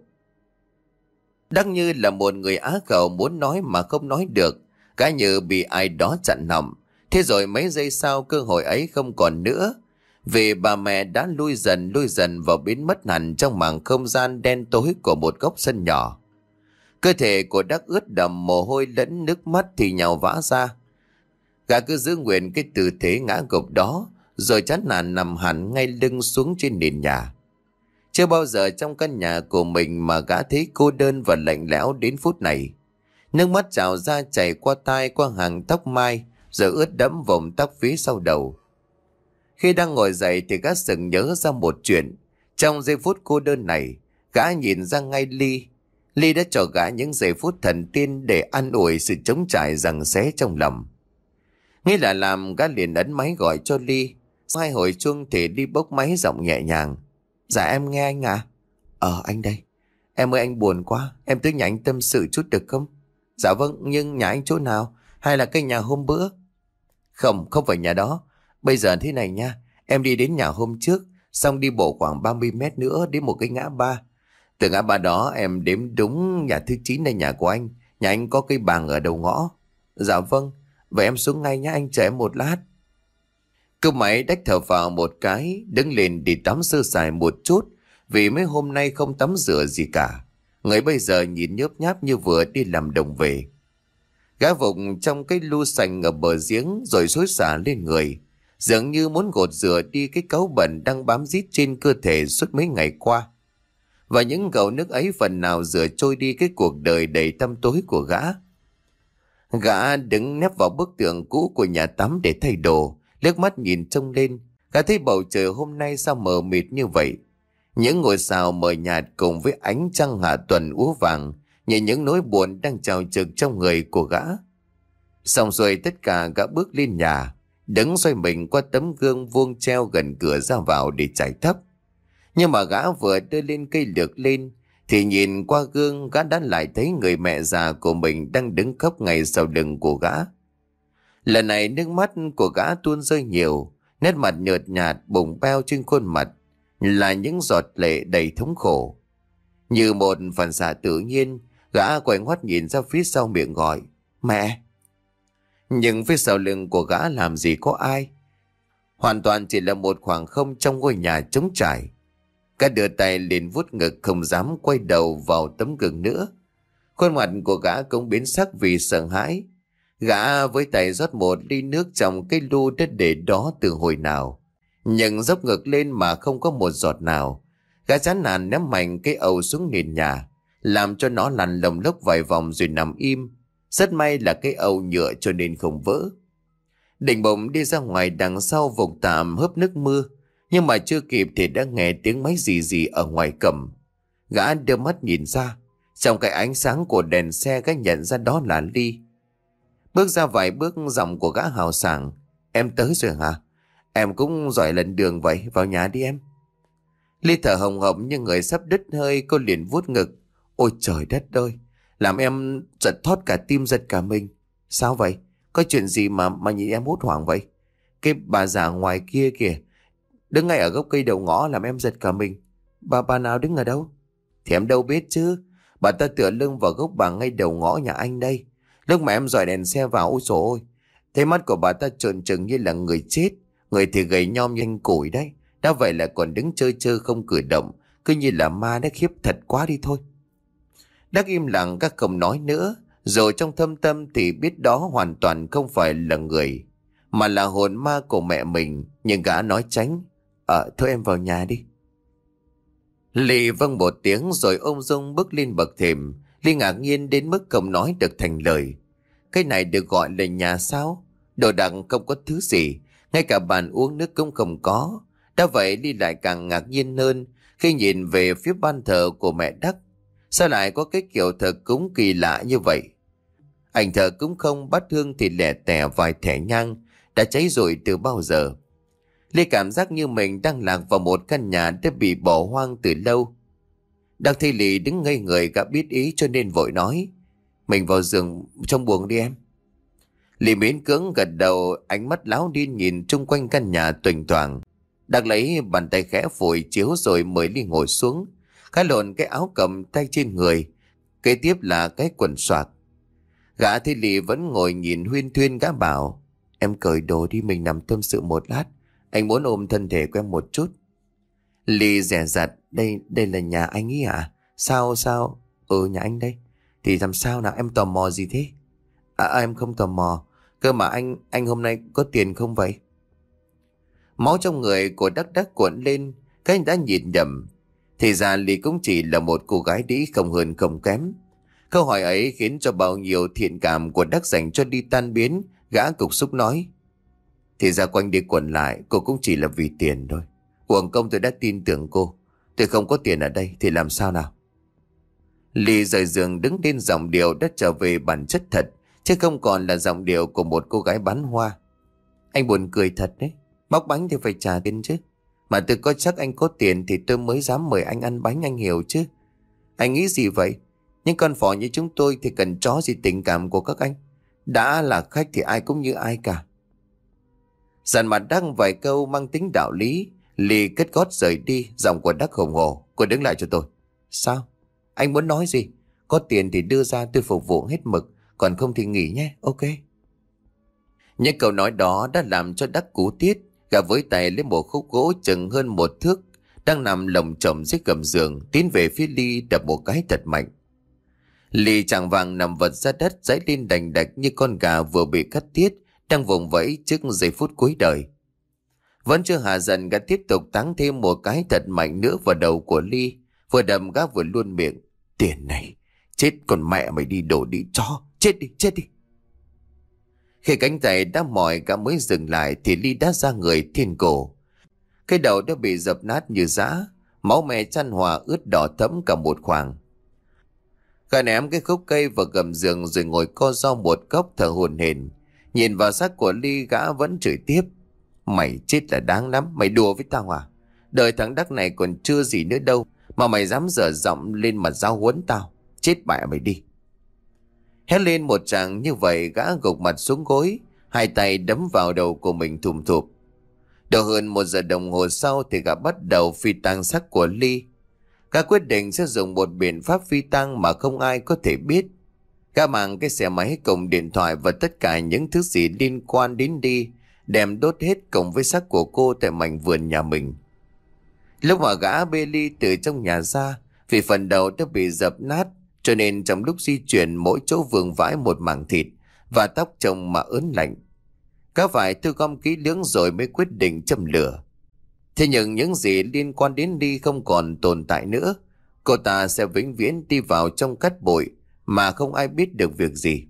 Đắc như là một người á khẩu muốn nói mà không nói được, gã như bị ai đó chặn họng. Thế rồi mấy giây sau cơ hội ấy không còn nữa, vì bà mẹ đã lui dần lui dần vào biến mất hẳn trong mảng không gian đen tối của một góc sân nhỏ. Cơ thể của Đắc ướt đẫm mồ hôi lẫn nước mắt thì nhào vã ra. Gã cứ giữ nguyện cái tư thế ngã gục đó, rồi chán nản nằm hẳn ngay lưng xuống trên nền nhà. Chưa bao giờ trong căn nhà của mình mà gã thấy cô đơn và lạnh lẽo đến phút này. Nước mắt trào ra chảy qua tai, qua hàng tóc mai, rồi ướt đẫm vòng tóc phía sau đầu. Khi đang ngồi dậy thì gã sừng nhớ ra một chuyện. Trong giây phút cô đơn này, gã nhìn ra ngay Ly. Ly đã cho gã những giây phút thần tiên để an ủi sự trống trải giằng xé trong lòng. Nghĩ là làm, gã liền ấn máy gọi cho Ly. Hai hồi chuông thì Ly bốc máy giọng nhẹ nhàng. Dạ em nghe anh à? Ờ anh đây. Em ơi anh buồn quá, em tới nhà anh tâm sự chút được không? Dạ vâng, nhưng nhà anh chỗ nào? Hay là cái nhà hôm bữa? Không, không phải nhà đó. Bây giờ thế này nha, em đi đến nhà hôm trước, xong đi bộ khoảng ba mươi mét nữa đến một cái ngã ba. Từ ngã ba đó em đếm đúng nhà thứ chín là nhà của anh. Nhà anh có cây bàng ở đầu ngõ. Dạ vâng, vậy em xuống ngay nhá, anh chờ em một lát. Cứ máy đách thở vào một cái, đứng lên đi tắm sơ sài một chút, vì mấy hôm nay không tắm rửa gì cả. Người bây giờ nhìn nhớp nháp như vừa đi làm đồng về. Gã vùng trong cái lu sành ở bờ giếng rồi xối xả lên người, dường như muốn gột rửa đi cái cáu bẩn đang bám rít trên cơ thể suốt mấy ngày qua. Và những gầu nước ấy phần nào rửa trôi đi cái cuộc đời đầy tăm tối của gã. Gã đứng nép vào bức tường cũ của nhà tắm để thay đồ, liếc mắt nhìn trông lên, gã thấy bầu trời hôm nay sao mờ mịt như vậy. Những ngôi sao mờ nhạt cùng với ánh trăng hạ tuần úa vàng, như những nỗi buồn đang trào trực trong người của gã. Xong rồi tất cả, gã bước lên nhà, đứng xoay mình qua tấm gương vuông treo gần cửa ra vào để chải thấp. Nhưng mà gã vừa đưa lên cây lược lên thì nhìn qua gương, gã đã lại thấy người mẹ già của mình đang đứng khóc ngay sau lưng của gã. Lần này nước mắt của gã tuôn rơi nhiều, nét mặt nhợt nhạt bùng beo trên khuôn mặt là những giọt lệ đầy thống khổ. Như một phản xạ tự nhiên, gã quay ngoắt nhìn ra phía sau miệng gọi mẹ. Nhưng phía sau lưng của gã làm gì có ai. Hoàn toàn chỉ là một khoảng không trong ngôi nhà trống trải. Gã đưa tay lên vuốt ngực không dám quay đầu vào tấm gương nữa. Khuôn mặt của gã cũng biến sắc vì sợ hãi. Gã với tay rót một ly nước trong cái lu đất để đó từ hồi nào. Nhưng dốc ngực lên mà không có một giọt nào. Gã chán nản ném mạnh cái ầu xuống nền nhà, làm cho nó lăn lồng lốc vài vòng rồi nằm im. Rất may là cái ầu nhựa cho nên không vỡ. Định bụng đi ra ngoài đằng sau vùng tạm hớp nước mưa, nhưng mà chưa kịp thì đã nghe tiếng máy gì gì ở ngoài cầm. Gã đưa mắt nhìn ra, trong cái ánh sáng của đèn xe gã nhận ra đó là Ly. Bước ra vài bước, giọng của gã hào sảng: "Em tới rồi hả? Em cũng giỏi lần đường vậy, vào nhà đi em." Ly thở hồng hộc như người sắp đứt hơi, cô liền vuốt ngực. Ôi trời đất ơi, làm em giật thót cả tim giật cả mình. Sao vậy? Có chuyện gì mà mà nhìn em hốt hoảng vậy? Cái bà già ngoài kia kìa, đứng ngay ở gốc cây đầu ngõ làm em giật cả mình. Bà bà nào đứng ở đâu? Thì em đâu biết chứ. Bà ta tựa lưng vào gốc bà ngay đầu ngõ nhà anh đây. Lúc mà em dọi đèn xe vào, ôi dồi ôi, thấy mắt của bà ta trợn trừng như là người chết. Người thì gầy nhom như anh củi đấy. Đã vậy là còn đứng chơi chơi không cử động, cứ như là ma đã, khiếp thật quá đi thôi. Đắc im lặng, các không nói nữa. Rồi trong thâm tâm thì biết đó hoàn toàn không phải là người, mà là hồn ma của mẹ mình. Nhưng gã nói tránh: Ờ thôi em vào nhà đi. Ly vâng một tiếng rồi ôm dung bước lên bậc thềm. Ly ngạc nhiên đến mức không nói được thành lời. Cái này được gọi là nhà sao? Đồ đạc không có thứ gì, ngay cả bàn uống nước cũng không có. Đã vậy Ly lại càng ngạc nhiên hơn khi nhìn về phía ban thờ của mẹ Đắc. Sao lại có cái kiểu thờ cúng kỳ lạ như vậy? Ảnh thờ cúng không, bát hương thì lẻ tẻ vài thẻ nhang đã cháy rồi từ bao giờ. Ly cảm giác như mình đang lạc vào một căn nhà đã bị bỏ hoang từ lâu. Đắc Thi Lì đứng ngây người, gã biết ý cho nên vội nói: Mình vào giường trong buồng đi em. Ly miễn cưỡng gật đầu, ánh mắt láo đi nhìn chung quanh căn nhà tuềnh toàng. Đắc lấy bàn tay khẽ phủi chiếu rồi mời Ly ngồi xuống. Gã lộn cái áo cầm tay trên người, kế tiếp là cái quần soạc. Gã Thi Lì vẫn ngồi nhìn huyên thuyên. Gã bảo: Em cởi đồ đi, mình nằm tâm sự một lát. Anh muốn ôm thân thể của em một chút. Ly dè dặt: Đây đây là nhà anh ý à? Sao sao? Ừ, nhà anh đây. Thì làm sao nào, em tò mò gì thế? À, à em không tò mò. Cơ mà anh anh hôm nay có tiền không vậy? Máu trong người của Đắc Đắc cuộn lên. Cái anh đã nhìn nhầm. Thì ra Ly cũng chỉ là một cô gái đĩ không hơn không kém. Câu hỏi ấy khiến cho bao nhiêu thiện cảm của Đắc dành cho Ly tan biến. Gã cục xúc nói: Thì ra quanh đi quẩn lại cô cũng chỉ là vì tiền thôi. Uổng công tôi đã tin tưởng cô. Tôi không có tiền ở đây thì làm sao nào? Ly rời giường đứng lên, giọng điệu đã trở về bản chất thật, chứ không còn là giọng điệu của một cô gái bán hoa. Anh buồn cười thật đấy. Bóc bánh thì phải trả tiền chứ. Mà tôi có chắc anh có tiền thì tôi mới dám mời anh ăn bánh, anh hiểu chứ? Anh nghĩ gì vậy? Những con phò như chúng tôi thì cần chó gì tình cảm của các anh. Đã là khách thì ai cũng như ai cả. Dàn mặt Đắc vài câu mang tính đạo lý. Ly cất gót rời đi, giọng của Đắc hùng hổ: Cô đứng lại cho tôi. Sao? Anh muốn nói gì? Có tiền thì đưa ra, tôi phục vụ hết mực. Còn không thì nghỉ nhé, ok. Những câu nói đó đã làm cho Đắc cú tiết. Gã với tay lấy một khúc gỗ chừng hơn một thước đang nằm lồng chồng dưới gầm giường, tiến về phía Ly đập một cái thật mạnh. Ly chàng vàng nằm vật ra đất, giãy lên đành đạch như con gà vừa bị cắt tiết, đang vùng vẫy trước giây phút cuối đời. Vẫn chưa hạ dần, gã tiếp tục táng thêm một cái thật mạnh nữa vào đầu của Ly. Vừa đầm gã vừa luôn miệng: Tiền này, chết còn mẹ mày đi, đổ đi chó, chết đi, chết đi. Khi cánh tay đã mỏi, gã mới dừng lại thì Ly đã ra người thiên cổ. Cái đầu đã bị dập nát như giã, máu me chan hòa ướt đỏ thẫm cả một khoảng. Gã ném cái khúc cây vào gầm giường rồi ngồi co ro một góc thở hổn hển. Nhìn vào xác của Ly, gã vẫn chửi tiếp: Mày chết là đáng lắm, mày đùa với tao à? Đời thằng Đắc này còn chưa gì nữa đâu mà mày dám dở giọng lên mà giao huấn tao. Chết bại mày đi. Hét lên một tràng như vậy, gã gục mặt xuống gối, hai tay đấm vào đầu của mình thùm thụp. Đầu hơn một giờ đồng hồ sau thì gã bắt đầu phi tang xác của Ly. Gã quyết định sẽ dùng một biện pháp phi tang mà không ai có thể biết. Gã mang cái xe máy cùng điện thoại và tất cả những thứ gì liên quan đến Ly đem đốt hết cùng với xác của cô tại mảnh vườn nhà mình. Lúc mà gã bê ly từ trong nhà ra, vì phần đầu đã bị dập nát, cho nên trong lúc di chuyển mỗi chỗ vương vãi một mảng thịt và tóc chồng mà ớn lạnh. Gã phải thu gom kỹ lưỡng rồi mới quyết định châm lửa. Thế nhưng những gì liên quan đến Ly không còn tồn tại nữa. Cô ta sẽ vĩnh viễn đi vào trong cát bụi mà không ai biết được việc gì.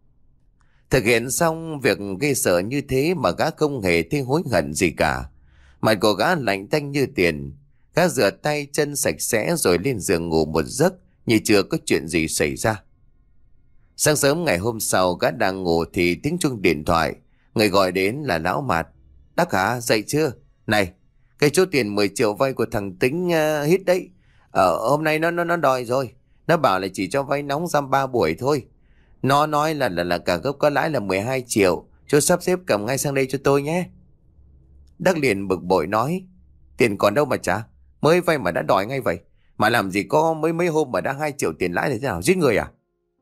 Thực hiện xong việc ghê sợ như thế mà gã không hề thấy hối hận gì cả. Mặt của gã lạnh tanh như tiền. Gã rửa tay chân sạch sẽ rồi lên giường ngủ một giấc như chưa có chuyện gì xảy ra. Sáng sớm ngày hôm sau, gã đang ngủ thì tiếng chuông điện thoại. Người gọi đến là Lão Mạt. Đắc hả, dậy chưa? Này, cái số tiền mười triệu vay của thằng Tính uh, hít đấy. Ờ, hôm nay nó nó nó đòi rồi. Nó bảo là chỉ cho vay nóng giam ba buổi thôi. Nó nói là là là cả gốc có lãi là mười hai triệu. Chú sắp xếp cầm ngay sang đây cho tôi nhé. Đắc liền bực bội nói, tiền còn đâu mà trả, mới vay mà đã đòi ngay vậy. Mà làm gì có mấy mấy hôm mà đã hai triệu tiền lãi thì thế nào, giết người à?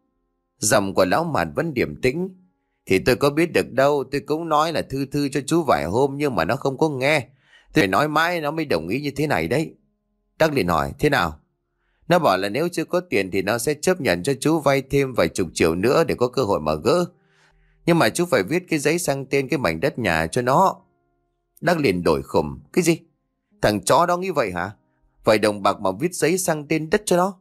Giọng của Lão Mạt vẫn điềm tĩnh. Thì tôi có biết được đâu, tôi cũng nói là thư thư cho chú vài hôm nhưng mà nó không có nghe. Tôi phải nói mãi nó mới đồng ý như thế này đấy. Đắc liền hỏi, thế nào? Nó bảo là nếu chưa có tiền thì nó sẽ chấp nhận cho chú vay thêm vài chục triệu nữa để có cơ hội mà gỡ. Nhưng mà chú phải viết cái giấy sang tên cái mảnh đất nhà cho nó. Đắc liền đổi khùng. Cái gì? Thằng chó đó nghĩ vậy hả? Vài đồng bạc mà viết giấy sang tên đất cho nó?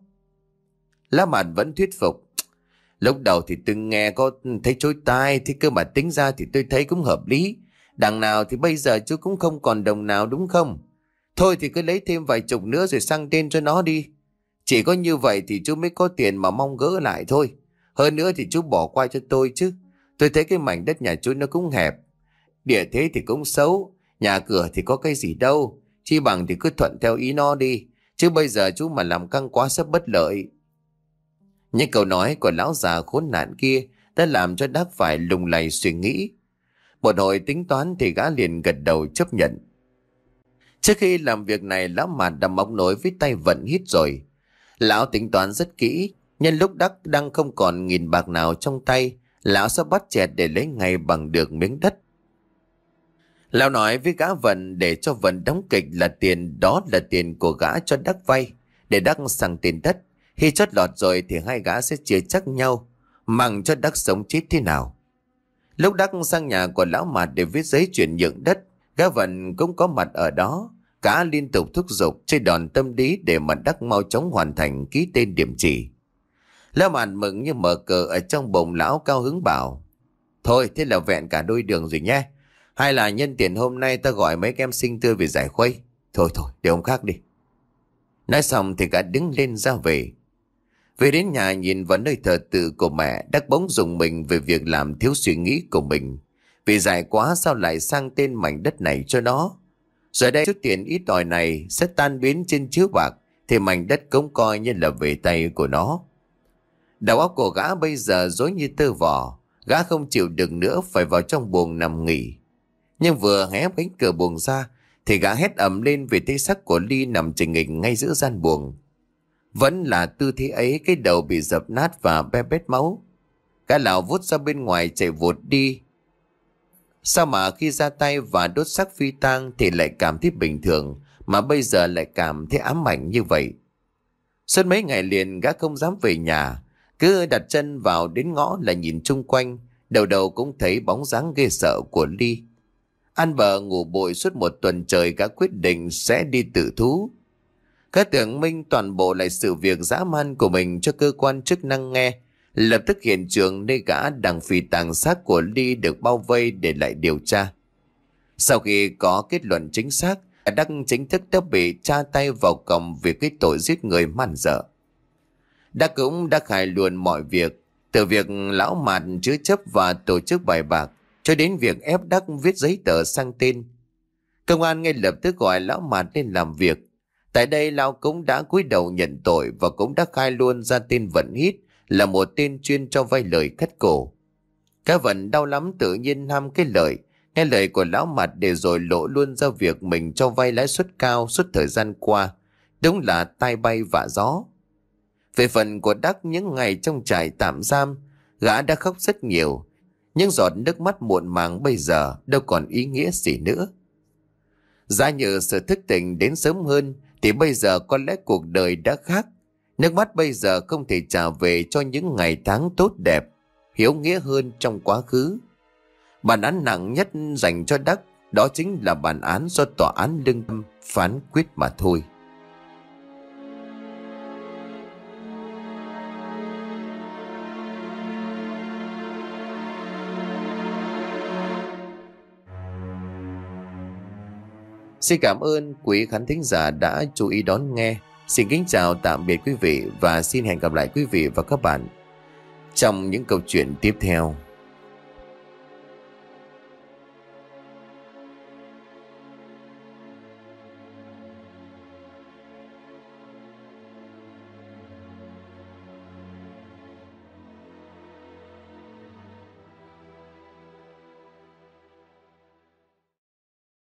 Lá Mạt vẫn thuyết phục. Lúc đầu thì tôi nghe có thấy chối tai, thế cơ mà tính ra thì tôi thấy cũng hợp lý. Đằng nào thì bây giờ chú cũng không còn đồng nào đúng không? Thôi thì cứ lấy thêm vài chục nữa rồi sang tên cho nó đi. Chỉ có như vậy thì chú mới có tiền mà mong gỡ lại thôi. Hơn nữa thì chú bỏ qua cho tôi chứ. Tôi thấy cái mảnh đất nhà chú nó cũng hẹp. Địa thế thì cũng xấu. Nhà cửa thì có cái gì đâu. Chi bằng thì cứ thuận theo ý nó đi. Chứ bây giờ chú mà làm căng quá sắp bất lợi. Những câu nói của lão già khốn nạn kia đã làm cho Đắc phải lùng lầy suy nghĩ. Một hồi tính toán thì gã liền gật đầu chấp nhận. Trước khi làm việc này, Lão Mạt đã móc nối với tay vận hít rồi. Lão tính toán rất kỹ. Nhân lúc Đắc đang không còn nghìn bạc nào trong tay, lão sẽ bắt chẹt để lấy ngay bằng được miếng đất. Lão nói với gã Vận để cho Vận đóng kịch là tiền đó là tiền của gã cho Đắc vay, để Đắc sang tiền đất. Khi chót lọt rồi thì hai gã sẽ chia chắc nhau, mặc cho Đắc sống chết thế nào. Lúc Đắc sang nhà của Lão Mạt để viết giấy chuyển nhượng đất, gã Vận cũng có mặt ở đó. Cả liên tục thúc giục chơi đòn tâm lý để mà Đắc mau chóng hoàn thành ký tên điểm chỉ. Lão Mạt mừng như mở cờ ở trong bụng. Lão cao hứng bảo, thôi thế là vẹn cả đôi đường rồi nhé. Hay là nhân tiền hôm nay ta gọi mấy em sinh tươi về giải khuây. Thôi thôi để ông khác đi. Nói xong thì cả đứng lên ra về. Về đến nhà nhìn vào nơi thờ tự của mẹ, Đắc bỗng dùng mình về việc làm thiếu suy nghĩ của mình. Vì dài quá sao lại sang tên mảnh đất này cho nó. Rồi đây chút tiền ít ỏi này sẽ tan biến trên chiếu bạc, thì mảnh đất cũng coi như là về tay của nó. Đầu óc của gã bây giờ rối như tơ vò. Gã không chịu được nữa, phải vào trong buồng nằm nghỉ. Nhưng vừa hé cánh cửa buồng ra thì gã hét ầm lên vì thấy xác của Ly nằm chình nghịch ngay giữa gian buồng. Vẫn là tư thế ấy, cái đầu bị dập nát và be bét máu. Gã lão vút ra bên ngoài chạy vụt đi. Sao mà khi ra tay và đốt xác phi tang thì lại cảm thấy bình thường, mà bây giờ lại cảm thấy ám ảnh như vậy? Suốt mấy ngày liền gã không dám về nhà, cứ đặt chân vào đến ngõ là nhìn chung quanh, đầu đầu cũng thấy bóng dáng ghê sợ của Ly. Ăn bờ ngủ bội suốt một tuần trời, gã quyết định sẽ đi tự thú. Gã tưởng minh toàn bộ lại sự việc dã man của mình cho cơ quan chức năng nghe. Lập tức hiện trường nơi gã đang phi tang xác của Ly được bao vây để lại điều tra. Sau khi có kết luận chính xác, Đắc chính thức đã bị tra tay vào còng vì cái tội giết người man dợ. Đắc cũng đã khai luôn mọi việc, từ việc Lão Mạt chứa chấp và tổ chức bài bạc cho đến việc ép Đắc viết giấy tờ sang tên. Công an ngay lập tức gọi Lão Mạt lên làm việc. Tại đây Lão cũng đã cúi đầu nhận tội và cũng đã khai luôn ra tên Vận Hít là một tên chuyên cho vay lời cắt cổ. Cá Vận đau lắm, tự nhiên ham cái lợi, nghe lời của Lão Mạt để rồi lộ luôn ra việc mình cho vay lãi suất cao suốt thời gian qua. Đúng là tai bay vạ gió. Về phần của Đắc, những ngày trong trại tạm giam, gã đã khóc rất nhiều. Những giọt nước mắt muộn màng bây giờ đâu còn ý nghĩa gì nữa. Giá như sự thức tỉnh đến sớm hơn thì bây giờ có lẽ cuộc đời đã khác. Nước mắt bây giờ không thể trả về cho những ngày tháng tốt đẹp, hiếu nghĩa hơn trong quá khứ. Bản án nặng nhất dành cho Đắc đó chính là bản án do tòa án lương tâm phán quyết mà thôi. Xin cảm ơn quý khán thính giả đã chú ý đón nghe. Xin kính chào tạm biệt quý vị và xin hẹn gặp lại quý vị và các bạn trong những câu chuyện tiếp theo.